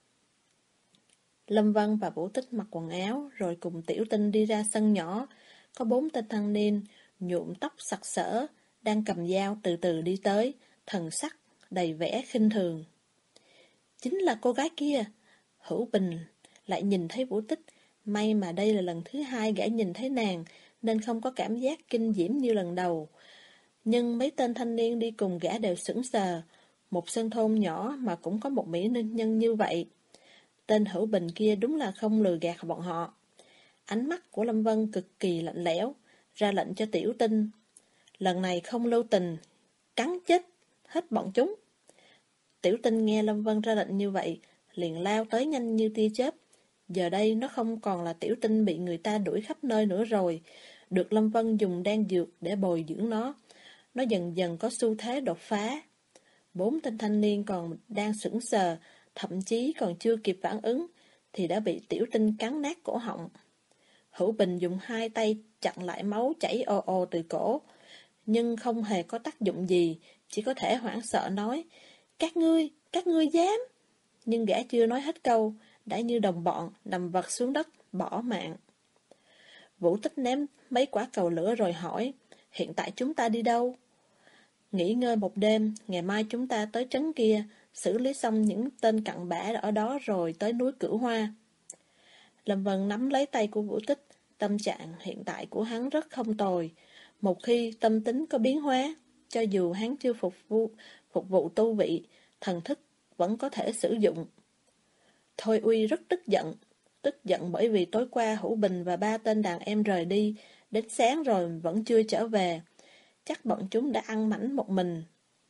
Lâm Vân và Vũ Tích mặc quần áo, rồi cùng Tiểu Tinh đi ra sân nhỏ. Có bốn tên thanh niên, nhuộm tóc sặc sỡ, đang cầm dao từ từ đi tới, thần sắc đầy vẻ khinh thường. Chính là cô gái kia. Hữu Bình lại nhìn thấy Vũ Tích, may mà đây là lần thứ hai gã nhìn thấy nàng, nên không có cảm giác kinh diễm như lần đầu. Nhưng mấy tên thanh niên đi cùng gã đều sững sờ, một sân thôn nhỏ mà cũng có một mỹ nhân như vậy. Tên Hữu Bình kia đúng là không lừa gạt bọn họ. Ánh mắt của Lâm Vân cực kỳ lạnh lẽo, ra lệnh cho Tiểu Tinh. Lần này không lưu tình, cắn chết hết bọn chúng. Tiểu Tinh nghe Lâm Vân ra lệnh như vậy, liền lao tới nhanh như tia chớp. Giờ đây nó không còn là Tiểu Tinh bị người ta đuổi khắp nơi nữa rồi, được Lâm Vân dùng đan dược để bồi dưỡng nó. Nó dần dần có xu thế đột phá. Bốn tên thanh niên còn đang sững sờ, thậm chí còn chưa kịp phản ứng, thì đã bị Tiểu Tinh cắn nát cổ họng. Hữu Bình dùng hai tay chặn lại máu chảy ồ ồ từ cổ, nhưng không hề có tác dụng gì, chỉ có thể hoảng sợ nói, các ngươi, các ngươi dám. Nhưng gã chưa nói hết câu, đã như đồng bọn nằm vật xuống đất, bỏ mạng. Vũ Tích ném mấy quả cầu lửa rồi hỏi, hiện tại chúng ta đi đâu? Nghỉ ngơi một đêm, ngày mai chúng ta tới trấn kia, xử lý xong những tên cặn bã ở đó rồi tới núi Cửu Hoa. Lâm Vân nắm lấy tay của Vũ Tích, tâm trạng hiện tại của hắn rất không tồi. Một khi tâm tính có biến hóa, cho dù hắn chưa phục vụ, phục vụ tu vị, thần thức vẫn có thể sử dụng. Thôi Uy rất tức giận, tức giận bởi vì tối qua Hữu Bình và ba tên đàn em rời đi, đến sáng rồi vẫn chưa trở về. Chắc bọn chúng đã ăn mảnh một mình.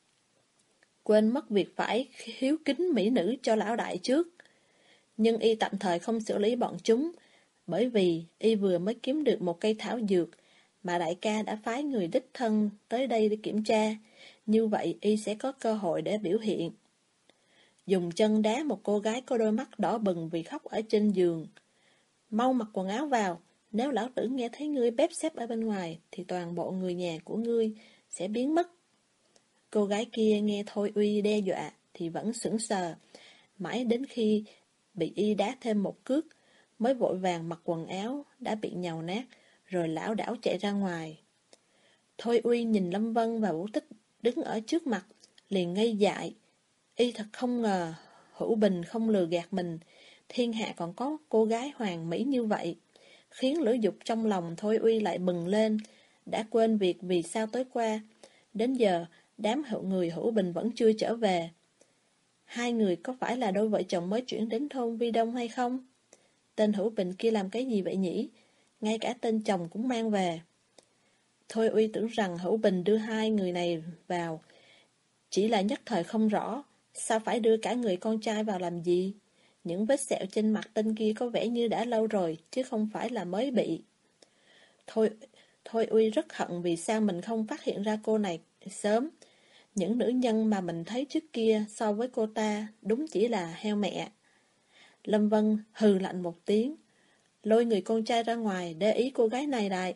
Quên mất việc phải hiếu kính mỹ nữ cho lão đại trước. Nhưng y tạm thời không xử lý bọn chúng, bởi vì y vừa mới kiếm được một cây thảo dược, mà đại ca đã phái người đích thân tới đây để kiểm tra. Như vậy y sẽ có cơ hội để biểu hiện. Dùng chân đá một cô gái có đôi mắt đỏ bừng vì khóc ở trên giường. Mau mặc quần áo vào, nếu lão tử nghe thấy ngươi bếp xếp ở bên ngoài, thì toàn bộ người nhà của ngươi sẽ biến mất. Cô gái kia nghe Thôi Uy đe dọa thì vẫn sững sờ, mãi đến khi bị y đá thêm một cước, mới vội vàng mặc quần áo đã bị nhàu nát, rồi lảo đảo chạy ra ngoài. Thôi Uy nhìn Lâm Vân và Vũ Tích đứng ở trước mặt, liền ngây dại. Y thật không ngờ, Hữu Bình không lừa gạt mình, thiên hạ còn có cô gái hoàn mỹ như vậy, khiến lửa dục trong lòng Thôi Uy lại bừng lên, đã quên việc vì sao tối qua. Đến giờ, đám hữu người Hữu Bình vẫn chưa trở về. Hai người có phải là đôi vợ chồng mới chuyển đến thôn Vi Đông hay không? Tên Hữu Bình kia làm cái gì vậy nhỉ? Ngay cả tên chồng cũng mang về. Thôi Uy tưởng rằng Hữu Bình đưa hai người này vào, chỉ là nhất thời không rõ, sao phải đưa cả người con trai vào làm gì? Những vết sẹo trên mặt tên kia có vẻ như đã lâu rồi, chứ không phải là mới bị. Thôi, Thôi Uy rất hận vì sao mình không phát hiện ra cô này sớm. Những nữ nhân mà mình thấy trước kia so với cô ta đúng chỉ là heo mẹ. Lâm Vân hừ lạnh một tiếng, lôi người con trai ra ngoài để ý cô gái này lại.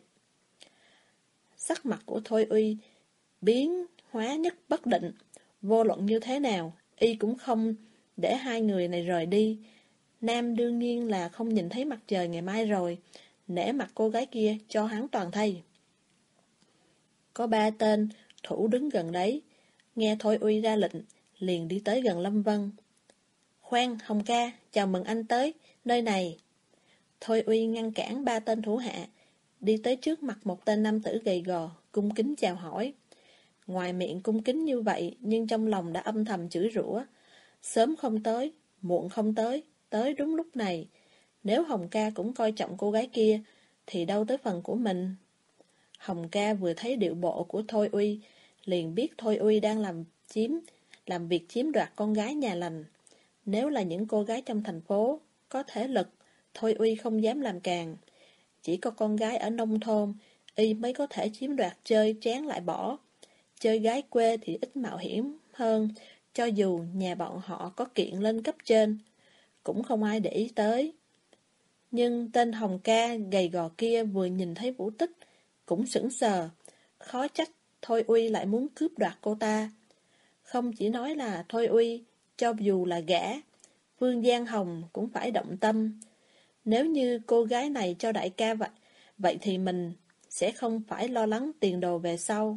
Sắc mặt của Thôi Uy biến hóa nhất bất định, vô luận như thế nào, y cũng không để hai người này rời đi. Nam đương nhiên là không nhìn thấy mặt trời ngày mai rồi, nể mặt cô gái kia cho hắn toàn thây. Có ba tên thủ đứng gần đấy, nghe Thôi Uy ra lệnh, liền đi tới gần Lâm Vân. Khoan, Hồng ca, chào mừng anh tới nơi này. Thôi Uy ngăn cản ba tên thủ hạ, đi tới trước mặt một tên nam tử gầy gò, cung kính chào hỏi. Ngoài miệng cung kính như vậy, nhưng trong lòng đã âm thầm chửi rủa. Sớm không tới, muộn không tới, tới đúng lúc này. Nếu Hồng ca cũng coi trọng cô gái kia, thì đâu tới phần của mình. Hồng ca vừa thấy điệu bộ của Thôi Uy, liền biết Thôi Uy đang làm chiếm, làm việc chiếm đoạt con gái nhà lành. Nếu là những cô gái trong thành phố, có thể lực, Thôi Uy không dám làm càng. Chỉ có con gái ở nông thôn, y mới có thể chiếm đoạt chơi chán lại bỏ. Chơi gái quê thì ít mạo hiểm hơn, cho dù nhà bọn họ có kiện lên cấp trên, cũng không ai để ý tới. Nhưng tên Hồng ca gầy gò kia vừa nhìn thấy Vũ Tích, cũng sững sờ, khó trách Thôi Uy lại muốn cướp đoạt cô ta. Không chỉ nói là Thôi Uy, cho dù là gã, Vương Giang Hồng cũng phải động tâm. Nếu như cô gái này cho đại ca vậy, vậy thì mình sẽ không phải lo lắng tiền đồ về sau.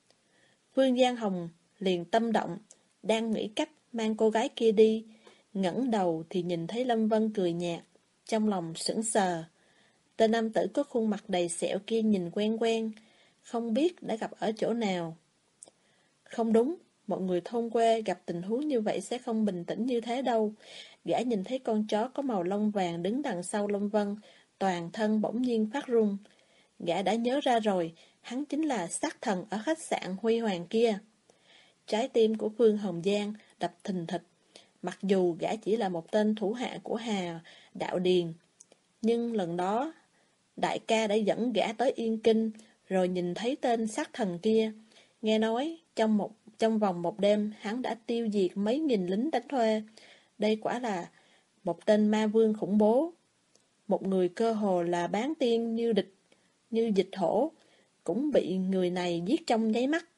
Vương Giang Hồng liền tâm động, đang nghĩ cách mang cô gái kia đi, ngẩng đầu thì nhìn thấy Lâm Vân cười nhạt, trong lòng sững sờ. Tên nam tử có khuôn mặt đầy sẹo kia nhìn quen quen, không biết đã gặp ở chỗ nào. Không đúng, mọi người thôn quê gặp tình huống như vậy sẽ không bình tĩnh như thế đâu. Gã nhìn thấy con chó có màu lông vàng đứng đằng sau Lâm Vân, toàn thân bỗng nhiên phát run. Gã đã nhớ ra rồi, hắn chính là sát thần ở khách sạn Huy Hoàng kia. Trái tim của Phương Hồng Giang đập thình thịch, mặc dù gã chỉ là một tên thủ hạ của Hà Đạo Điền. Nhưng lần đó, đại ca đã dẫn gã tới Yên Kinh, rồi nhìn thấy tên sát thần kia. Nghe nói, trong một trong vòng một đêm, hắn đã tiêu diệt mấy nghìn lính đánh thuê. Đây quả là một tên ma vương khủng bố. Một người cơ hồ là bán tiên như địch, như dịch hổ, cũng bị người này giết trong nháy mắt.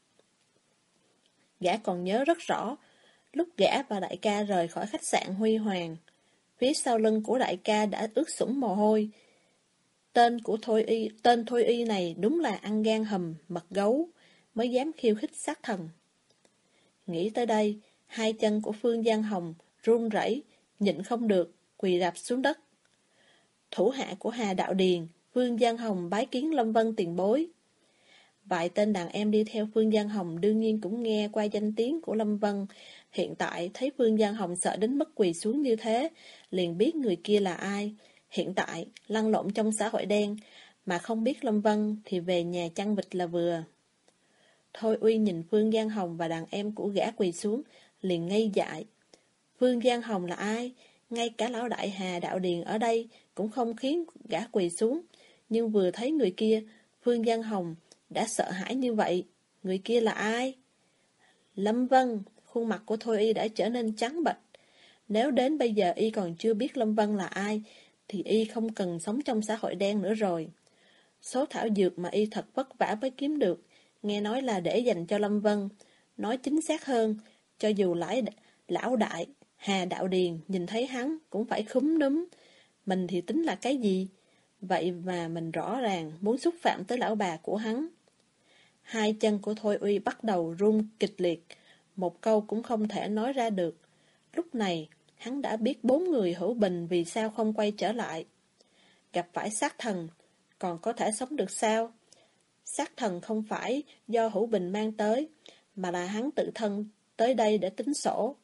Gã còn nhớ rất rõ, lúc gã và đại ca rời khỏi khách sạn Huy Hoàng, phía sau lưng của đại ca đã ướt sũng mồ hôi. Tên của Thôi Y, tên Thôi Y này đúng là ăn gan hùm, mật gấu, mới dám khiêu khích sát thần. Nghĩ tới đây, hai chân của Phương Giang Hồng run rẩy, nhịn không được, quỳ rạp xuống đất. Thủ hạ của Hà Đạo Điền, Phương Giang Hồng bái kiến Lâm Vân tiền bối. Vài tên đàn em đi theo Phương Giang Hồng đương nhiên cũng nghe qua danh tiếng của Lâm Vân. Hiện tại thấy Phương Giang Hồng sợ đến mức quỳ xuống như thế, liền biết người kia là ai. Hiện tại, lăn lộn trong xã hội đen, mà không biết Lâm Vân thì về nhà chăn vịt là vừa. Thôi Uy nhìn Phương Giang Hồng và đàn em của gã quỳ xuống, liền ngây dại. Phương Giang Hồng là ai? Ngay cả lão đại Hà Đạo Điền ở đây cũng không khiến gã quỳ xuống. Nhưng vừa thấy người kia, Phương Giang Hồng đã sợ hãi như vậy. Người kia là ai? Lâm Vân. Khuôn mặt của Thôi Y đã trở nên trắng bệch. Nếu đến bây giờ Y còn chưa biết Lâm Vân là ai, thì Y không cần sống trong xã hội đen nữa rồi. Số thảo dược mà Y thật vất vả mới kiếm được, nghe nói là để dành cho Lâm Vân. Nói chính xác hơn, cho dù lãi, lão đại Hà Đạo Điền nhìn thấy hắn cũng phải khúm núm. Mình thì tính là cái gì? Vậy mà mình rõ ràng muốn xúc phạm tới lão bà của hắn. Hai chân của Thôi Uy bắt đầu run kịch liệt, một câu cũng không thể nói ra được. Lúc này, hắn đã biết bốn người hữu bình vì sao không quay trở lại. Gặp phải sát thần, còn có thể sống được sao? Sát thần không phải do hữu bình mang tới, mà là hắn tự thân tới đây để tính sổ.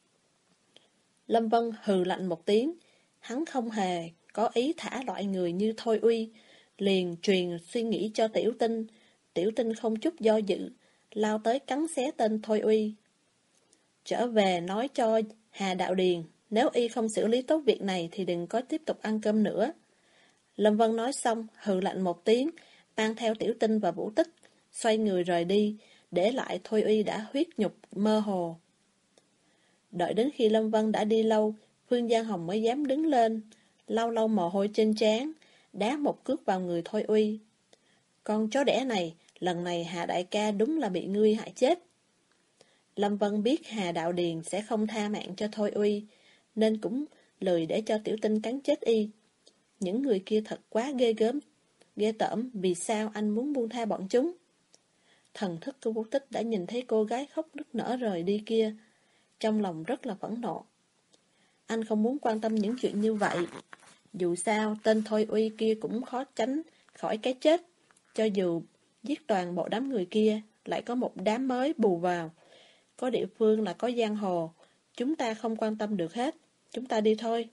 Lâm Vân hừ lạnh một tiếng, hắn không hề có ý thả loại người như Thôi Uy, liền truyền suy nghĩ cho Tiểu Tinh. Tiểu Tinh không chút do dự, lao tới cắn xé tên Thôi Uy. Trở về nói cho Hà Đạo Điền, nếu y không xử lý tốt việc này thì đừng có tiếp tục ăn cơm nữa. Lâm Vân nói xong, hừ lạnh một tiếng, mang theo Tiểu Tinh và Vũ Tích, xoay người rời đi, để lại Thôi Uy đã huyết nhục mơ hồ. Đợi đến khi Lâm Vân đã đi lâu, Phương Giang Hồng mới dám đứng lên, lau lau mồ hôi trên trán, đá một cước vào người Thôi Uy. Con chó đẻ này, lần này Hà đại ca đúng là bị ngươi hại chết. Lâm Vân biết Hà Đạo Điền sẽ không tha mạng cho Thôi Uy, nên cũng lười để cho Tiểu Tinh cắn chết y. Những người kia thật quá ghê gớm, ghê tởm, vì sao anh muốn buông tha bọn chúng? Thần thức của Vũ Tích đã nhìn thấy cô gái khóc nức nở rời đi kia, trong lòng rất là phẫn nộ. Anh không muốn quan tâm những chuyện như vậy. Dù sao, tên Thôi Uy kia cũng khó tránh khỏi cái chết. Cho dù giết toàn bộ đám người kia, lại có một đám mới bù vào. Có địa phương là có giang hồ, chúng ta không quan tâm được hết. Chúng ta đi thôi.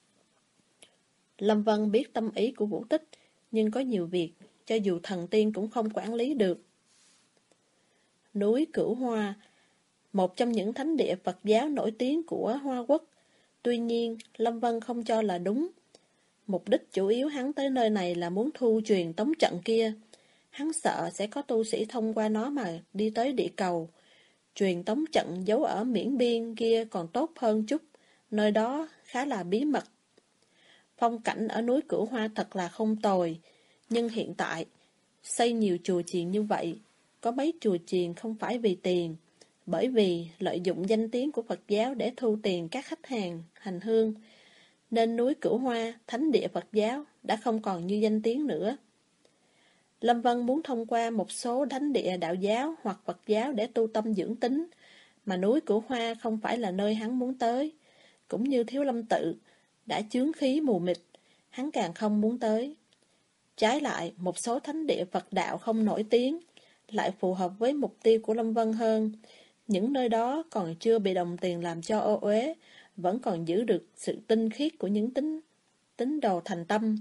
Lâm Vân biết tâm ý của Vũ Tích, nhưng có nhiều việc, cho dù thần tiên cũng không quản lý được. Núi Cửu Hoa, một trong những thánh địa Phật giáo nổi tiếng của Hoa Quốc. Tuy nhiên, Lâm Vân không cho là đúng. Mục đích chủ yếu hắn tới nơi này là muốn thu truyền tống trận kia. Hắn sợ sẽ có tu sĩ thông qua nó mà đi tới địa cầu. Truyền tống trận giấu ở miễn biên kia còn tốt hơn chút, nơi đó khá là bí mật. Phong cảnh ở núi Cửu Hoa thật là không tồi, nhưng hiện tại, xây nhiều chùa chiền như vậy, có mấy chùa chiền không phải vì tiền, bởi vì lợi dụng danh tiếng của Phật giáo để thu tiền các khách hàng hành hương, nên núi Cửu Hoa, thánh địa Phật giáo, đã không còn như danh tiếng nữa. Lâm Vân muốn thông qua một số thánh địa đạo giáo hoặc Phật giáo để tu tâm dưỡng tính, mà núi Cửu Hoa không phải là nơi hắn muốn tới. Cũng như Thiếu Lâm Tự, đã chướng khí mù mịt, hắn càng không muốn tới. Trái lại, một số thánh địa Phật đạo không nổi tiếng, lại phù hợp với mục tiêu của Lâm Vân hơn. Những nơi đó còn chưa bị đồng tiền làm cho ô uế, vẫn còn giữ được sự tinh khiết của những tín tín đồ thành tâm.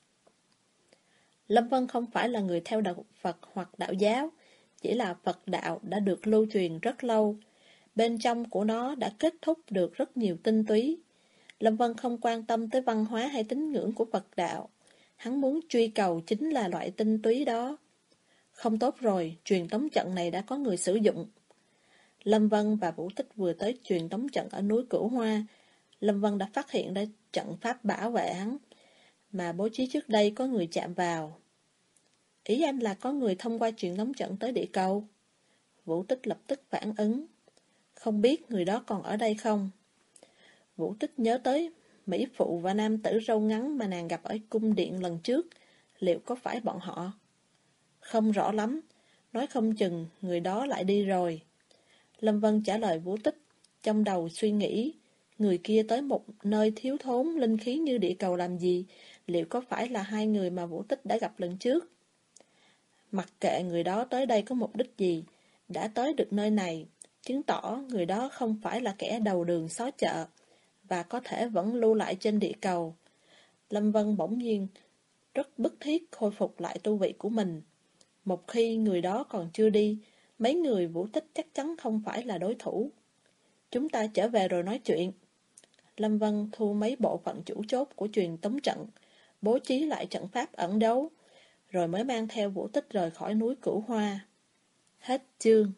Lâm Vân không phải là người theo đạo Phật hoặc đạo giáo, chỉ là Phật đạo đã được lưu truyền rất lâu. Bên trong của nó đã kết thúc được rất nhiều tinh túy. Lâm Vân không quan tâm tới văn hóa hay tín ngưỡng của Phật đạo. Hắn muốn truy cầu chính là loại tinh túy đó. Không tốt rồi, truyền tống trận này đã có người sử dụng. Lâm Vân và Vũ Tích vừa tới truyền tống trận ở núi Cửu Hoa. Lâm Vân đã phát hiện ra trận pháp bảo vệ hắn, mà bố trí trước đây có người chạm vào. Ý anh là có người thông qua truyền tống trận tới địa cầu? Vũ Tích lập tức phản ứng. Không biết người đó còn ở đây không? Vũ Tích nhớ tới mỹ phụ và nam tử râu ngắn mà nàng gặp ở cung điện lần trước. Liệu có phải bọn họ? Không rõ lắm. nói không chừng người đó lại đi rồi. Lâm Vân trả lời Vũ Tích, trong đầu suy nghĩ, người kia tới một nơi thiếu thốn linh khí như địa cầu làm gì, liệu có phải là hai người mà Vũ Tích đã gặp lần trước? Mặc kệ người đó tới đây có mục đích gì, đã tới được nơi này, chứng tỏ người đó không phải là kẻ đầu đường xó chợ, và có thể vẫn lưu lại trên địa cầu. Lâm Vân bỗng nhiên rất bức thiết khôi phục lại tu vị của mình. Một khi người đó còn chưa đi, mấy người Vũ Tích chắc chắn không phải là đối thủ. Chúng ta trở về rồi nói chuyện. Lâm Vân thu mấy bộ phận chủ chốt của truyền tống trận, bố trí lại trận pháp ẩn đấu, rồi mới mang theo Vũ Tích rời khỏi núi Cửu Hoa. Hết chương.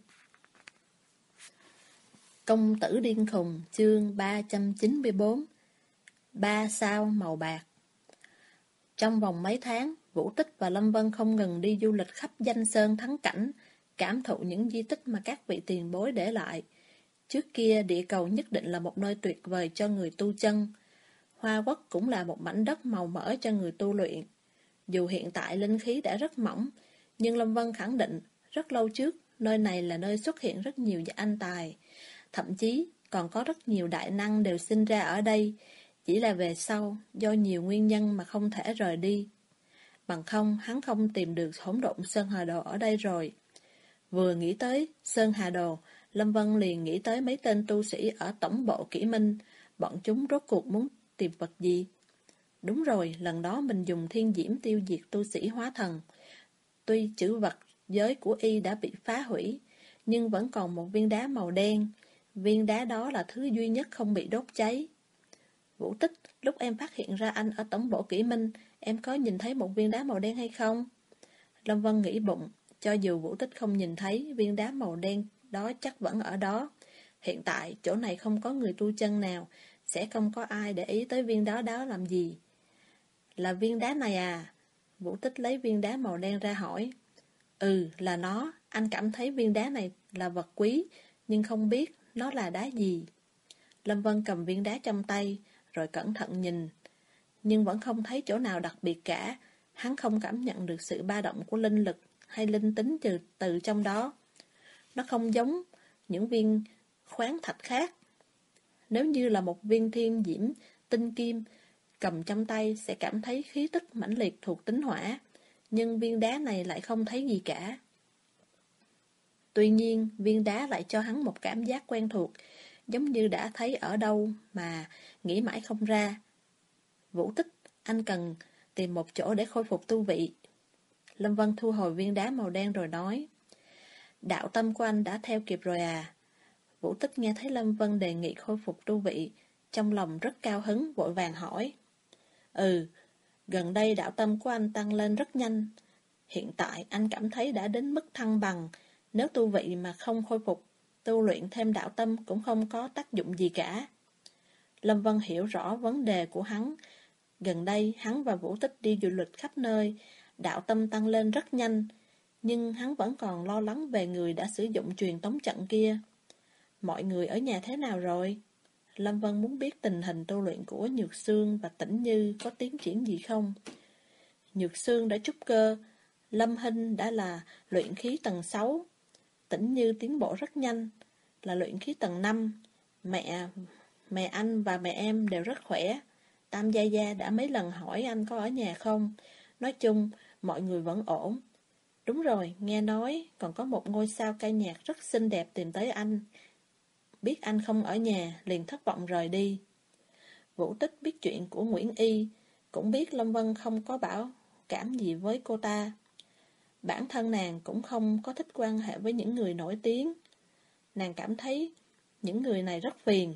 Công tử điên khùng, chương ba trăm chín mươi tư. Ba sao màu bạc. Trong vòng mấy tháng, Vũ Tích và Lâm Vân không ngừng đi du lịch khắp danh sơn thắng cảnh, cảm thụ những di tích mà các vị tiền bối để lại. Trước kia, địa cầu nhất định là một nơi tuyệt vời cho người tu chân. Hoa Quốc cũng là một mảnh đất màu mỡ cho người tu luyện. Dù hiện tại linh khí đã rất mỏng, nhưng Lâm Vân khẳng định, rất lâu trước, nơi này là nơi xuất hiện rất nhiều anh tài. Thậm chí, còn có rất nhiều đại năng đều sinh ra ở đây, chỉ là về sau, do nhiều nguyên nhân mà không thể rời đi. Bằng không, hắn không tìm được hỗn độn Sơn Hà Đồ ở đây rồi. Vừa nghĩ tới Sơn Hà Đồ, Lâm Vân liền nghĩ tới mấy tên tu sĩ ở tổng bộ Kỷ Minh, bọn chúng rốt cuộc muốn tìm vật gì? Đúng rồi, lần đó mình dùng thiên diễm tiêu diệt tu sĩ hóa thần. Tuy chữ vật giới của y đã bị phá hủy, nhưng vẫn còn một viên đá màu đen. Viên đá đó là thứ duy nhất không bị đốt cháy. Vũ Tích, lúc em phát hiện ra anh ở tổng bộ Kỷ Minh, em có nhìn thấy một viên đá màu đen hay không? Lâm Vân nghĩ bụng, cho dù Vũ Tích không nhìn thấy, viên đá màu đen đó chắc vẫn ở đó. Hiện tại, chỗ này không có người tu chân nào, sẽ không có ai để ý tới viên đá đó làm gì. Là viên đá này à? Vũ Tích lấy viên đá màu đen ra hỏi. Ừ, là nó, anh cảm thấy viên đá này là vật quý, nhưng không biết nó là đá gì. Lâm Vân cầm viên đá trong tay, rồi cẩn thận nhìn, nhưng vẫn không thấy chỗ nào đặc biệt cả. Hắn không cảm nhận được sự ba động của linh lực hay linh tính từ, từ trong đó. Nó không giống những viên khoáng thạch khác. Nếu như là một viên thiên diễm tinh kim, cầm trong tay sẽ cảm thấy khí tức mãnh liệt thuộc tính hỏa, nhưng viên đá này lại không thấy gì cả. Tuy nhiên, viên đá lại cho hắn một cảm giác quen thuộc, giống như đã thấy ở đâu mà nghĩ mãi không ra. Vũ Tích, anh cần tìm một chỗ để khôi phục tu vị. Lâm Vân thu hồi viên đá màu đen rồi nói. Đạo tâm của anh đã theo kịp rồi à? Vũ Tích nghe thấy Lâm Vân đề nghị khôi phục tu vị, trong lòng rất cao hứng, vội vàng hỏi. Ừ, gần đây đạo tâm của anh tăng lên rất nhanh. Hiện tại anh cảm thấy đã đến mức thăng bằng, nếu tu vị mà không khôi phục, tu luyện thêm đạo tâm cũng không có tác dụng gì cả. Lâm Vân hiểu rõ vấn đề của hắn. Gần đây hắn và Vũ Tích đi du lịch khắp nơi, đạo tâm tăng lên rất nhanh, nhưng hắn vẫn còn lo lắng về người đã sử dụng truyền tống trận kia. Mọi người ở nhà thế nào rồi? Lâm Vân muốn biết tình hình tu luyện của Nhược Sương và Tĩnh Như có tiến triển gì không. Nhược Sương đã trúc cơ, Lâm Hinh đã là luyện khí tầng sáu, Tĩnh Như tiến bộ rất nhanh, là luyện khí tầng năm. Mẹ, mẹ anh và mẹ em đều rất khỏe. Tam Gia Gia đã mấy lần hỏi anh có ở nhà không. Nói chung, mọi người vẫn ổn. Đúng rồi, nghe nói còn có một ngôi sao ca nhạc rất xinh đẹp tìm tới anh. Biết anh không ở nhà, liền thất vọng rời đi. Vũ Tích biết chuyện của Nguyễn Y, cũng biết Lâm Vân không có bảo cảm gì với cô ta. Bản thân nàng cũng không có thích quan hệ với những người nổi tiếng. Nàng cảm thấy những người này rất phiền.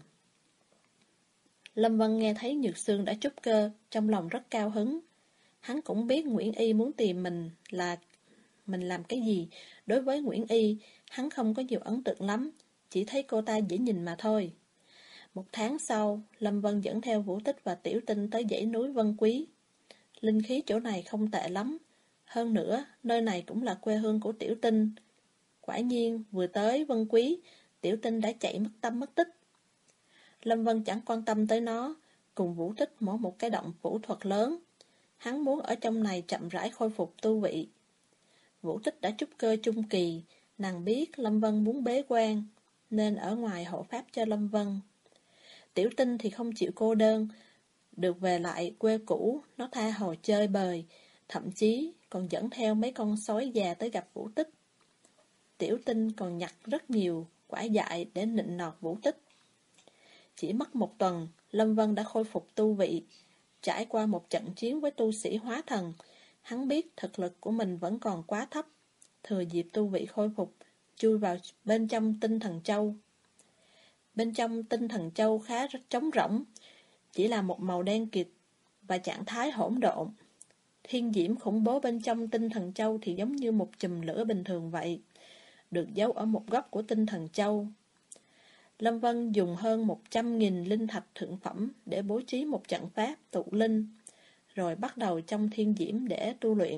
Lâm Vân nghe thấy Nhược Sương đã trúc cơ, trong lòng rất cao hứng. Hắn cũng biết Nguyễn Y muốn tìm mình là mình làm cái gì. Đối với Nguyễn Y, hắn không có nhiều ấn tượng lắm, chỉ thấy cô ta dễ nhìn mà thôi. Một tháng sau, Lâm Vân dẫn theo Vũ Tích và Tiểu Tinh tới dãy núi Vân Quý. Linh khí chỗ này không tệ lắm. Hơn nữa, nơi này cũng là quê hương của Tiểu Tinh. Quả nhiên, vừa tới Vân Quý, Tiểu Tinh đã chạy mất tâm mất tích. Lâm Vân chẳng quan tâm tới nó, cùng Vũ Tích mở một cái động vũ thuật lớn. Hắn muốn ở trong này chậm rãi khôi phục tu vị. Vũ Tích đã trúc cơ trung kỳ, nàng biết Lâm Vân muốn bế quan, nên ở ngoài hộ pháp cho Lâm Vân. Tiểu Tinh thì không chịu cô đơn, được về lại quê cũ, nó tha hồ chơi bời, thậm chí còn dẫn theo mấy con sói già tới gặp Vũ Tích. Tiểu Tinh còn nhặt rất nhiều quả dại để nịnh nọt Vũ Tích. Chỉ mất một tuần, Lâm Vân đã khôi phục tu vị. Trải qua một trận chiến với tu sĩ hóa thần, hắn biết thực lực của mình vẫn còn quá thấp. Thừa dịp tu vị khôi phục, chui vào bên trong tinh thần châu. Bên trong tinh thần châu khá rất trống rỗng, chỉ là một màu đen kịt và trạng thái hỗn độn. Thiên diễm khủng bố bên trong tinh thần châu thì giống như một chùm lửa bình thường vậy, được giấu ở một góc của tinh thần châu. Lâm Vân dùng hơn một trăm nghìn linh thạch thượng phẩm để bố trí một trận pháp tụ linh, rồi bắt đầu trong thiên diễm để tu luyện.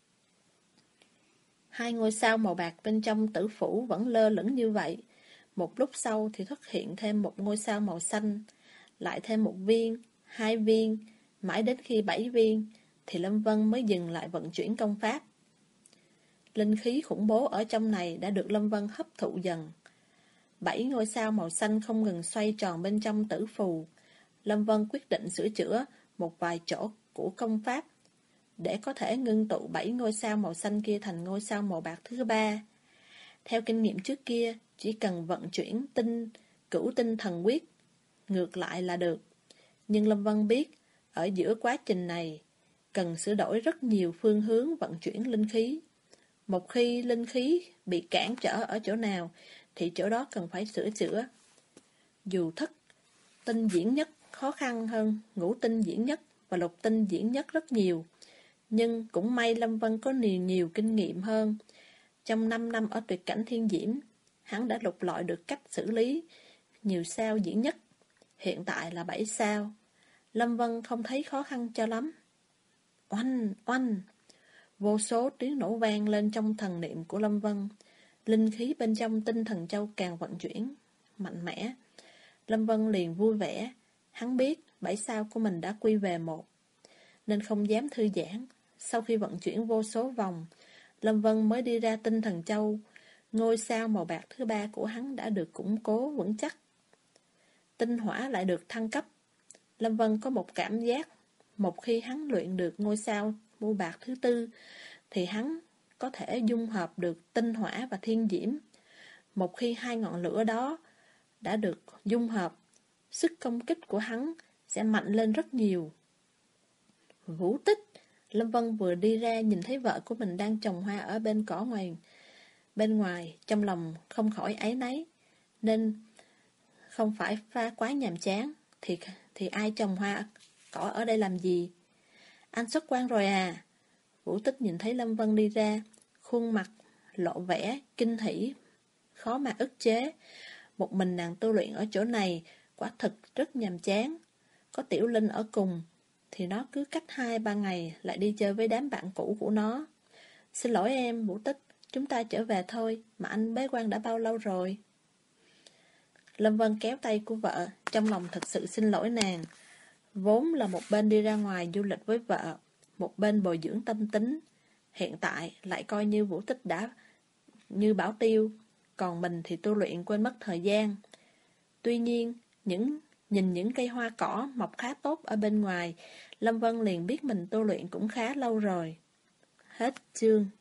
Hai ngôi sao màu bạc bên trong tử phủ vẫn lơ lửng như vậy. Một lúc sau thì xuất hiện thêm một ngôi sao màu xanh, lại thêm một viên, hai viên, mãi đến khi bảy viên, thì Lâm Vân mới dừng lại vận chuyển công pháp. Linh khí khủng bố ở trong này đã được Lâm Vân hấp thụ dần. Bảy ngôi sao màu xanh không ngừng xoay tròn bên trong tử phù. Lâm Vân quyết định sửa chữa một vài chỗ của công pháp để có thể ngưng tụ bảy ngôi sao màu xanh kia thành ngôi sao màu bạc thứ ba. Theo kinh nghiệm trước kia, chỉ cần vận chuyển tinh, cửu tinh thần quyết ngược lại là được. Nhưng Lâm Vân biết, ở giữa quá trình này, cần sửa đổi rất nhiều phương hướng vận chuyển linh khí. Một khi linh khí bị cản trở ở chỗ nào, thì chỗ đó cần phải sửa chữa. Dù thất tinh diễn nhất khó khăn hơn ngũ tinh diễn nhất và lục tinh diễn nhất rất nhiều, nhưng cũng may Lâm Vân có nhiều nhiều kinh nghiệm hơn. Trong năm năm ở tuyệt cảnh thiên diễm, hắn đã lục lọi được cách xử lý nhiều sao diễn nhất, hiện tại là bảy sao. Lâm Vân không thấy khó khăn cho lắm. Oanh, oanh! Vô số tiếng nổ vang lên trong thần niệm của Lâm Vân. Linh khí bên trong tinh thần châu càng vận chuyển mạnh mẽ. Lâm Vân liền vui vẻ. Hắn biết bảy sao của mình đã quy về một, nên không dám thư giãn. Sau khi vận chuyển vô số vòng, Lâm Vân mới đi ra tinh thần châu. Ngôi sao màu bạc thứ ba của hắn đã được củng cố vững chắc. Tinh hỏa lại được thăng cấp. Lâm Vân có một cảm giác, một khi hắn luyện được ngôi sao màu bạc thứ tư, thì hắn có thể dung hợp được tinh hỏa và thiên diễm. Một khi hai ngọn lửa đó đã được dung hợp, sức công kích của hắn sẽ mạnh lên rất nhiều. Vũ Tích! Lâm Vân vừa đi ra nhìn thấy vợ của mình đang trồng hoa ở bên cỏ ngoài, bên ngoài, trong lòng không khỏi áy náy, nên không phải pha quá nhàm chán, thì, thì ai trồng hoa cỏ ở đây làm gì? Anh xuất quan rồi à? Vũ Tích nhìn thấy Lâm Vân đi ra, khuôn mặt lộ vẻ kinh hỉ, khó mà ức chế. Một mình nàng tu luyện ở chỗ này quả thực rất nhàm chán. Có Tiểu Linh ở cùng thì nó cứ cách hai ba ngày lại đi chơi với đám bạn cũ của nó. Xin lỗi em, Vũ Tích, chúng ta trở về thôi, mà anh bế quan đã bao lâu rồi? Lâm Vân kéo tay của vợ, trong lòng thật sự xin lỗi nàng. Vốn là một bên đi ra ngoài du lịch với vợ, một bên bồi dưỡng tâm tính. Hiện tại lại coi như Vũ Tích đã như bảo tiêu, còn mình thì tu luyện quên mất thời gian. Tuy nhiên, những nhìn những cây hoa cỏ mọc khá tốt ở bên ngoài, Lâm Vân liền biết mình tu luyện cũng khá lâu rồi. Hết chương.